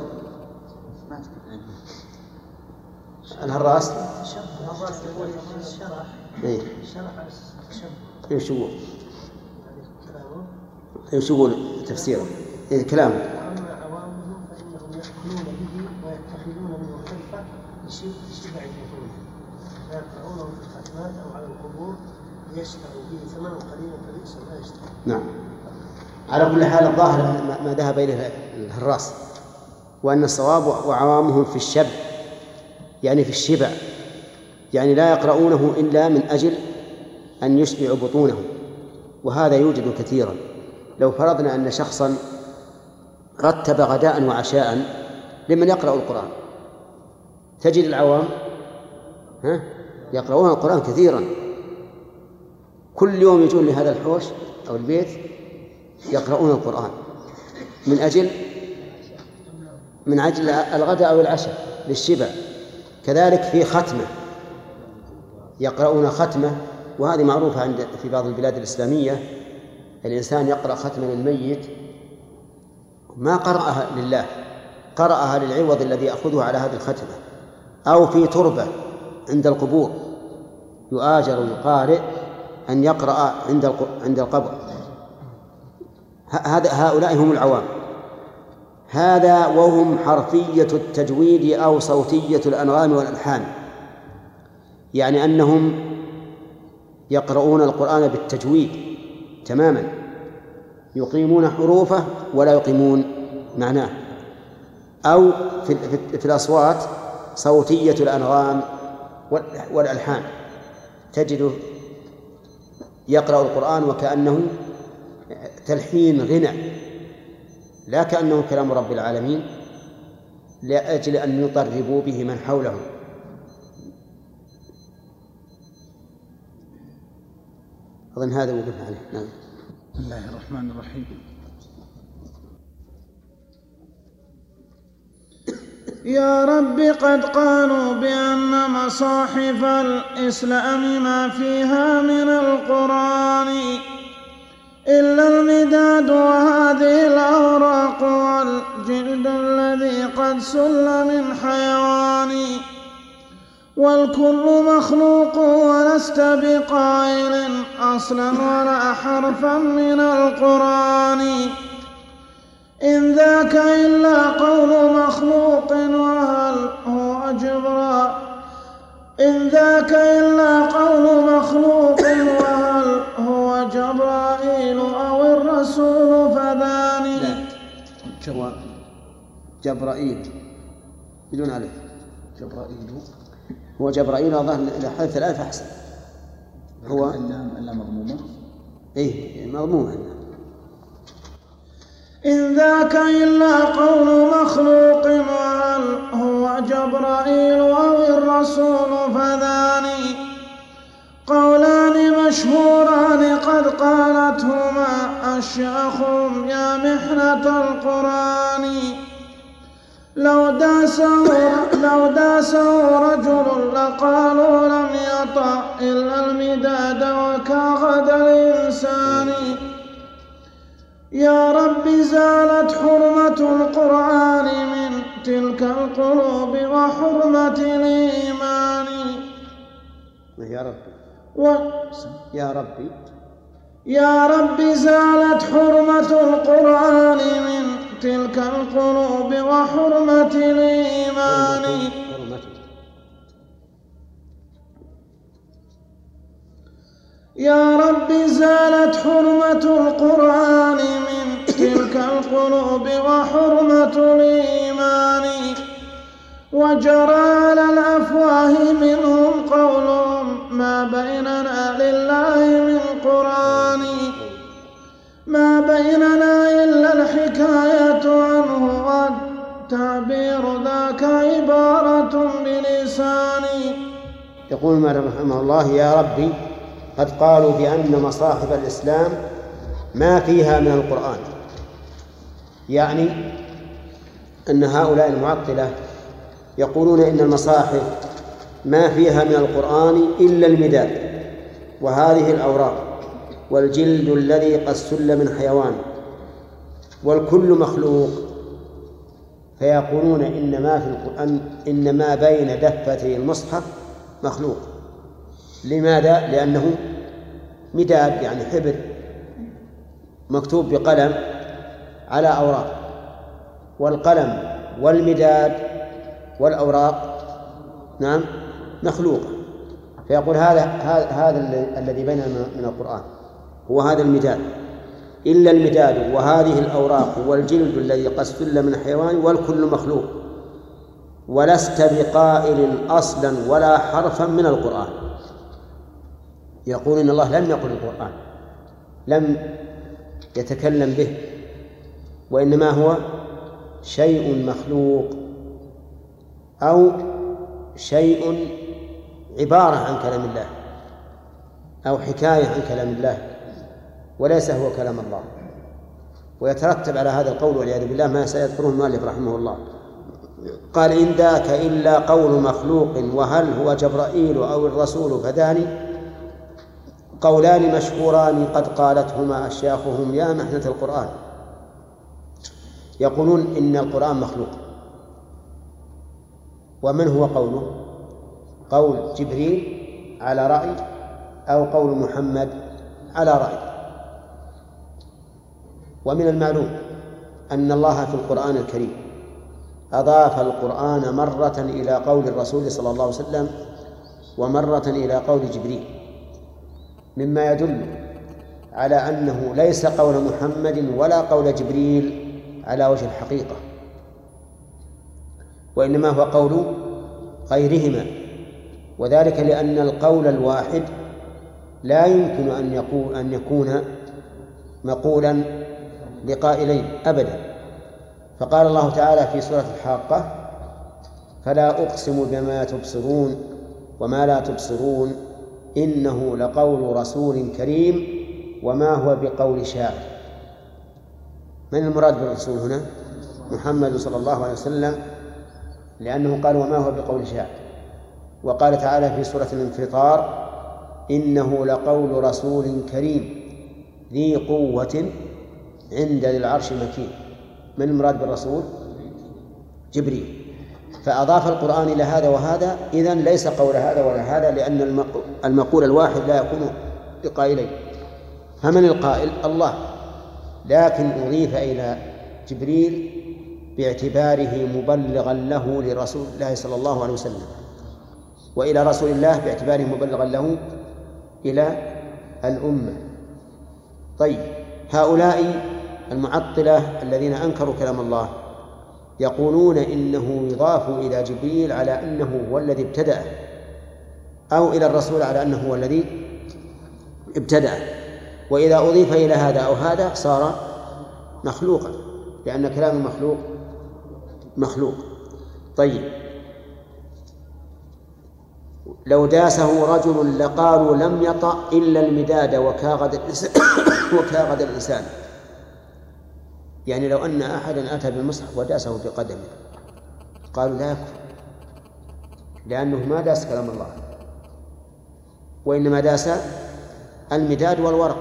الهراس ايش يقول؟ ايش يقول تفسيره؟ كلامه. واما عوامهم فانهم ياكلون به ويتخذون منه خلفه لشبع البطون فيقرؤونه في الختمات او على القبور ليشتروا به ثمنا قليلا فبئس ما يشترون. نعم. على كل حال الظاهر ما ذهب اليه الهراس، وان الصواب وعوامهم في الشبع، يعني في الشبع، يعني لا يقرؤونه إلا من أجل أن يشبعوا بطونهم، وهذا يوجد كثيرا. لو فرضنا أن شخصا رتب غداء وعشاء لمن يقرأ القرآن، تجد العوام يقرؤون القرآن كثيرا، كل يوم يجون لهذا الحوش أو البيت يقرؤون القرآن من أجل الغداء أو العشاء للشبع. كذلك في ختمة يقرؤون ختمة، وهذه معروفة في بعض البلاد الإسلامية، الإنسان يقرأ ختمة للميت ما قرأها لله، قرأها للعوض الذي يأخذه على هذه الختمة. أو في تربة عند القبور يؤاجر ويقارئ أن يقرأ عند القبر. هؤلاء هم العوام. هذا وهم حرفية التجويد أو صوتية الأنغام والألحان، يعني أنهم يقرؤون القرآن بالتجويد تماما، يقيمون حروفه ولا يقيمون معناه. أو في الأصوات صوتية الأنغام والألحان، تجد يقرأ القرآن وكأنه تلحين غنى، لا كأنه كلام رب العالمين، لأجل أن يطربوا به من حولهم. أظن هذا وقفنا عليه. نعم. بسم الله الرحمن الرحيم. يا رب قد قالوا بأن مصاحف الإسلام ما فيها من القرآن إلا المداد وهذه الأوراق والجلد الذي قد سل من حيوان، والكل مخلوق ولست بقائل أصلا ولا حرفا من القرآن، إن ذاك إلا قول مخلوق وهل هو إن ذاك إلا قول مخلوق وهل هو جبرائيل أو الرسول فذاني. لا، جبرائيل بدون ألف. جبرائيل هو جبرائيل، أظن إذا حذف الألف أحسن. هو إلا مضمومة. إيه مضمومة. إن ذاك إلا قول مخلوق وهل هو جبرائيل أو الرسول فذاني، قولان مشهوران قد قالتهما أشياخهم يا محنة القرآن، لو داسه رجل لقالوا لم يطأ إلا المداد وكغد الإنسان، يا رب زالت حرمة القرآن من تلك القلوب وحرمة الإيمان. يا ربي يا رب زالت حرمة القرآن من تلك القلوب وحرمة الإيمان. يا رب زالت حرمة القرآن من تلك القلوب وحرمة الإيمان، وجرى على الأفواه منهم قولهم ما بيننا لله من قرآن، ما بيننا إلا الحكاية عنه والتعبير ذاك عبارة بلساني. يقول المؤلف رحمه الله: يا ربي قد قالوا بأن مصاحف الإسلام ما فيها من القرآن، يعني أن هؤلاء المعطلة يقولون إن المصاحف ما فيها من القرآن إلا المداد وهذه الأوراق والجلد الذي قد سل من حيوان والكل مخلوق، فيقولون إن ما بين دفتي المصحف مخلوق. لماذا؟ لأنه مداد، يعني حبر مكتوب بقلم على أوراق، والقلم والمداد والأوراق نعم مخلوقة. فيقول هذا الذي بيننا من القرآن هو هذا المداد، إلا المداد وهذه الأوراق والجلد الذي قد سل من حيوان والكل مخلوق، ولست بقائل أصلا ولا حرفا من القرآن. يقول إن الله لم يقل القرآن، لم يتكلم به، وإنما هو شيء مخلوق أو شيء عبارة عن كلام الله أو حكاية عن كلام الله، وليس هو كلام الله. ويترتب على هذا القول والعياذ بالله ما سيذكره المؤلف رحمه الله. قال: إن ذاك إلا قول مخلوق، وهل هو جبرائيل أو الرسول فذاني قولان مشهوران قد قالتهما أشياخهم يا محنة القرآن. يقولون إن القرآن مخلوق. ومن هو قوله؟ قول جبريل على رأي أو قول محمد على رأي. ومن المعلوم أن الله في القرآن الكريم أضاف القرآن مرة إلى قول الرسول صلى الله عليه وسلم ومرة إلى قول جبريل، مما يدل على أنه ليس قول محمد ولا قول جبريل على وجه الحقيقة، وإنما هو قول غيرهما، وذلك لأن القول الواحد لا يمكن أن يكون مقولا لقائلين أبدا. فقال الله تعالى في سورة الحاقة: فلا أقسم بما تبصرون وما لا تبصرون إنه لقول رسول كريم وما هو بقول شاعر. من المراد بالرسول هنا؟ محمد صلى الله عليه وسلم، لأنه قال وما هو بقول شاعر. وقال تعالى في سورة الانفطار: إنه لقول رسول كريم ذي قوة عند ذي العرش مكين. من المراد بالرسول؟ جبريل. فأضاف القرآن إلى هذا وهذا، إذن ليس قول هذا ولا هذا، لأن المقول الواحد لا يكون بقائلين. فمن القائل؟ الله، لكن أضيف إلى جبريل باعتباره مبلغا له لرسول الله صلى الله عليه وسلم، وإلى رسول الله باعتباره مبلغا له إلى الأمة. طيب، هؤلاء المعطلة الذين أنكروا كلام الله يقولون إنه يضاف إلى جبريل على أنه هو الذي ابتدأه، أو إلى الرسول على أنه هو الذي ابتدأه، وإذا أضيف إلى هذا أو هذا صار مخلوقا، لأن كلام المخلوق مخلوق. طيب، لو داسه رجل لقالوا لم يطأ إلا المداد وكاغد الإنسان. يعني لو أن أحدا أتى بالمصحف وداسه بقدمه قالوا لا يكفر، لأنه ما داس كلام الله، وإنما داس المداد والورق.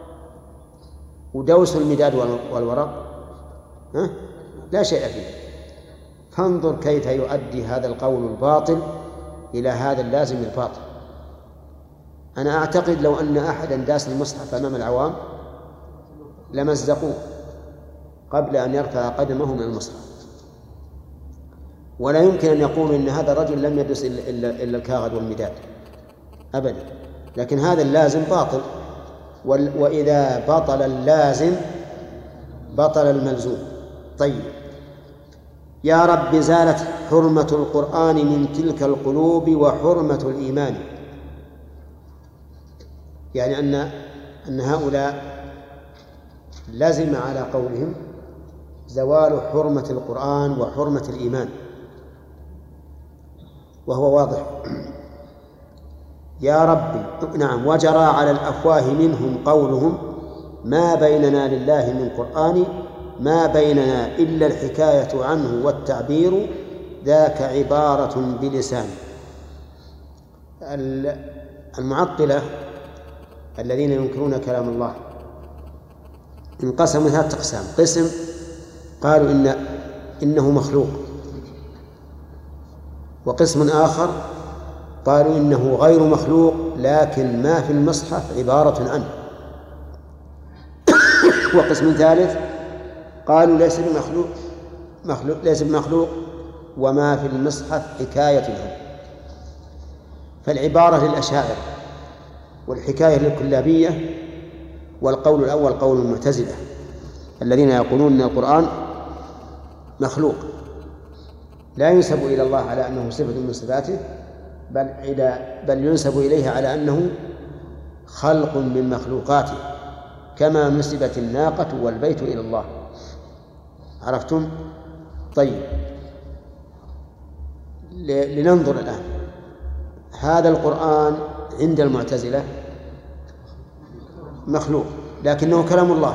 ودوس المداد والورق لا شيء فيه. فانظر كيف يؤدي هذا القول الباطل إلى هذا اللازم الباطل. أنا أعتقد لو أن أحدا داس المصحف أمام العوام لمزقوه قبل أن يرفع قدمه من المصحف، ولا يمكن أن يقول إن هذا الرجل لم يدرس إلا الكاغد والمداد أبدا. لكن هذا اللازم باطل، وإذا بطل اللازم بطل الملزوم. طيب، يا رب زالت حرمة القرآن من تلك القلوب وحرمة الإيمان. يعني أن هؤلاء لازم على قولهم زوال حرمة القرآن وحرمة الإيمان، وهو واضح. يا ربي نعم وجرى على الأفواه منهم قولهم ما بيننا لله من قرآن ما بيننا إلا الحكاية عنه والتعبير ذاك عبارة بلسان. المعطلة الذين ينكرون كلام الله انقسموا 3 أقسام. قسم قالوا إنه مخلوق، وقسم آخر قالوا إنه غير مخلوق لكن ما في المصحف عبارة عنه، وقسم ثالث قالوا ليس بمخلوق وما في المصحف حكاية عنه. فالعبارة للأشاعرة والحكاية للكلابية، والقول الأول قول المعتزلة الذين يقولون أن القرآن مخلوق لا ينسب إلى الله على أنه صفة من صفاته بل ينسب إليه على أنه خلق من مخلوقاته كما نسبت الناقة والبيت إلى الله. عرفتم؟ طيب لننظر الآن. هذا القرآن عند المعتزلة مخلوق لكنه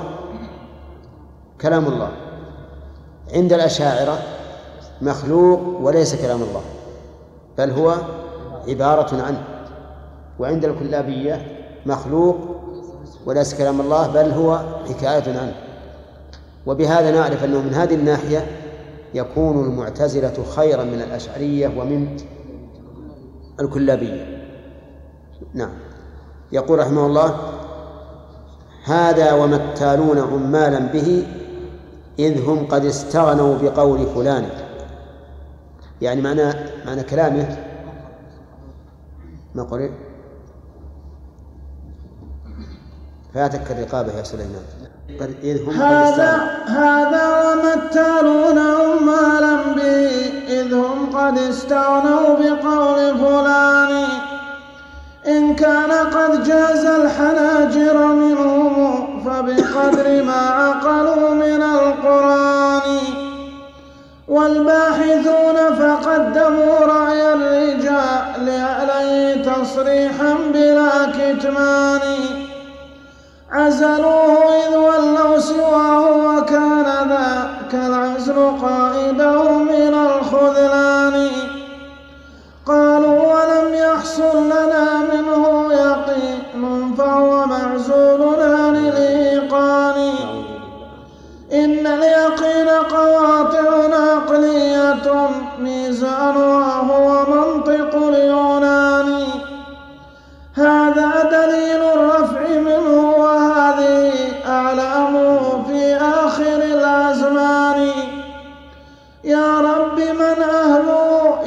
كلام الله. عند الأشاعرة مخلوق وليس كلام الله بل هو عبارة عنه. وعند الكلابية مخلوق وليس كلام الله بل هو حكاية عنه. وبهذا نعرف أنه من هذه الناحية يكون المعتزلة خيرا من الأشعرية ومن الكلابية. نعم. يقول رحمه الله هذا ومتالون عمالا به إذ هم قد استغنوا بقول فلان. يعني معنى كلامه ما قرئ فاتك الرقابة يا سليمان. هذا ومتالون عمالا به إذ هم قد استغنوا بقول فلان إن كان قد جاز الحناجر منهم فبقدر ما عقلوا من القرآن. والباحثون فقدموا رأي الرجال عليه تصريحا بلا كتمان عزلوه إذ ولوا سواه وكان ذاك العزل قائده من الخذلان. قالوا ولم يحصل لنا منه يقين فهو معزول عن الإيقان. إن اليقين قواطع عقلية ميزانها هو منطق اليونان. هذا دليل الرفع منه وهذه أعلامه في آخر الأزمان. يا رب من أهلوه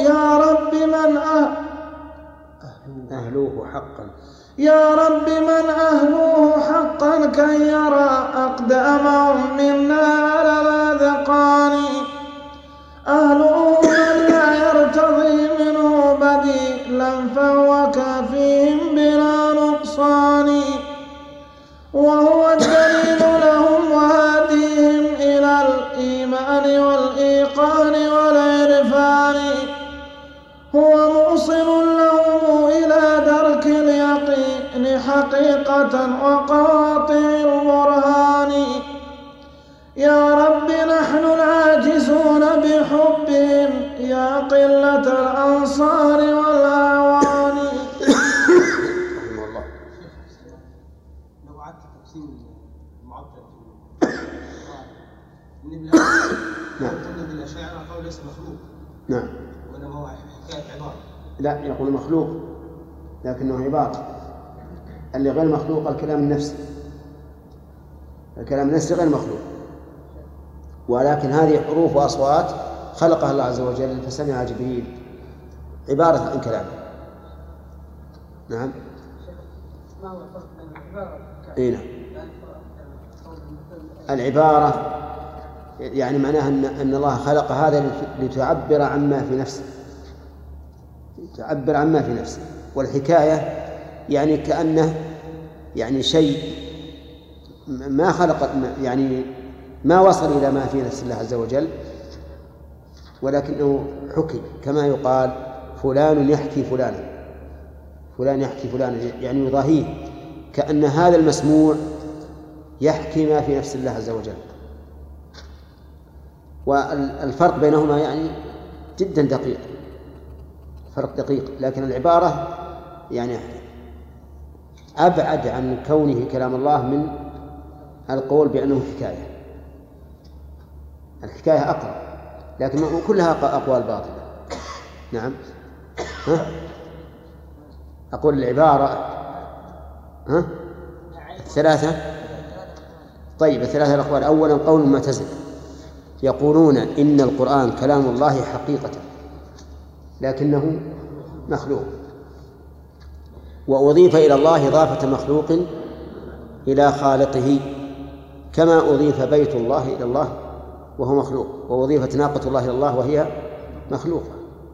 حقا كي يرى أقدامهم منا على الأذقان. أهلوه من لا يرتضي منه بديلا فهو كافيهم بلا نقصان. وهو الدليل لهم وهاديهم إلى الإيمان والإيقان والعرفان. هو موصل لهم إلى درك اليقين حقيقة وقواطع البرهان. يا رب نحن العاجزون بحبهم يا قلة الأنصار والأعوان. لو عدت تقسيم المعطل من الأشاعرة قالوا ليس مخلوق. نعم. وإنما هو حكاية عبارة. لا يقول مخلوق لكنه عبارة. اللي غير مخلوق الكلام النفسي. الكلام النفسي غير مخلوق ولكن هذه حروف وأصوات خلقها الله عز وجل فسمع جبريل عبارة عن كلامه. نعم. ما هو الفرق بين العبارة والكلام؟ نعم. العبارة يعني معناها أن الله خلق هذا لتعبر عما في نفسه، تعبر عما في نفسه. والحكاية يعني كأنه يعني شيء ما خلق، يعني ما وصل إلى ما في نفس الله عز وجل ولكنه حكي، كما يقال فلان يحكي فلانا، فلان يحكي فلان، يعني يضاهيه، كأن هذا المسموع يحكي ما في نفس الله عز وجل. والفرق بينهما يعني جدا دقيق، فرق دقيق، لكن العبارة يعني أبعد عن كونه كلام الله من القول بأنه حكاية. الحكاية أقرب، لكن كلها أقوال باطلة. نعم. أقول العبارة ثلاثة. طيب، الثلاثة الأقوال. أولا قول المعتزلة يقولون إن القرآن كلام الله حقيقة لكنه مخلوق، وأضيف إلى الله إضافة مخلوق إلى خالقه، كما أضيف بيت الله إلى الله وهو مخلوق، وأضيفت ناقة الله إلى الله وهي مخلوقة.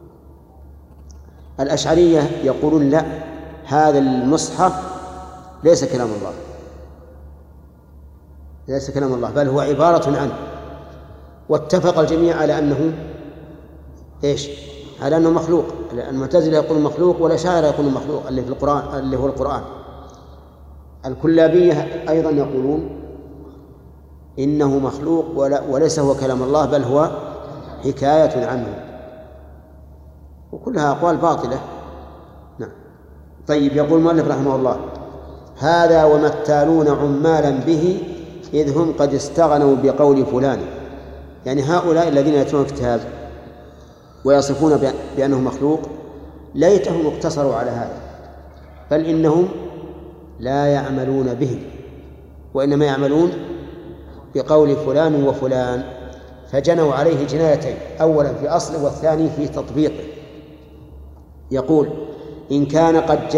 الأشعرية يقولون لا، هذا المصحف ليس كلام الله، ليس كلام الله، بل هو عبارة عنه. واتفق الجميع على أنه إيش؟ على أنه مخلوق. المعتزلة يقولون مخلوق، والأشاعرة يقولون مخلوق اللي في القرآن، اللي هو القرآن. الكلابية أيضا يقولون إنه مخلوق وليس هو كلام الله، بل هو حكاية عنه. وكلها أقوال باطلة. نعم. طيب، يقول المؤلف رحمه الله: هذا وما التالون عمالا به إذ هم قد استغنوا بقول فلان. يعني هؤلاء الذين يتلون الكتاب ويصفون بأنه مخلوق ليتهم اقتصروا على هذا، بل إنهم لا يعملون به، وإنما يعملون بقول فلان وفلان، فجنوا عليه جنايتين: أولا في أصله، والثاني في تطبيقه. يقول: إن كان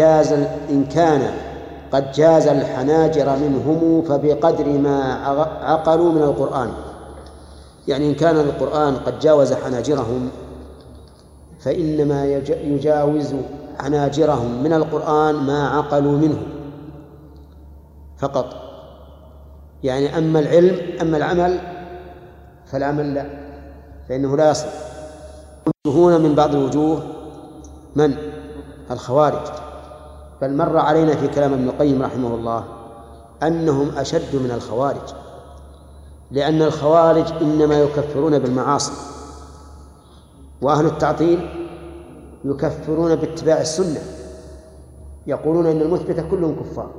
قد جاز الحناجر منهم فبقدر ما عقلوا من القرآن. يعني إن كان القرآن قد جاوز حناجرهم فإنما يجاوز حناجرهم من القرآن ما عقلوا منه فقط. يعني أما العمل فالعمل لا، فإنه لا يصل. يشبهون من بعض الوجوه من؟ الخوارج. بل مر علينا في كلام ابن القيم رحمه الله أنهم أشد من الخوارج، لأن الخوارج إنما يكفرون بالمعاصي، وأهل التعطيل يكفرون باتباع السنة، يقولون إن المثبتة كلهم كفار.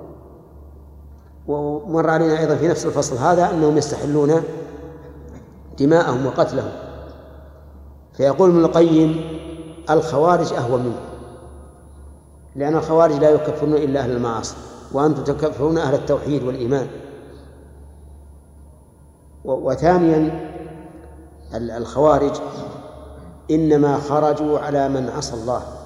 ومر علينا أيضا في نفس الفصل هذا أنهم يستحلون دماءهم وقتلهم. فيقول ابن القيم: الخوارج أهون منهم، لأن الخوارج لا يكفرون إلا أهل المعاصي، وأنتم تكفرون أهل التوحيد والإيمان. وثانيا الخوارج إنما خرجوا على من عصى الله،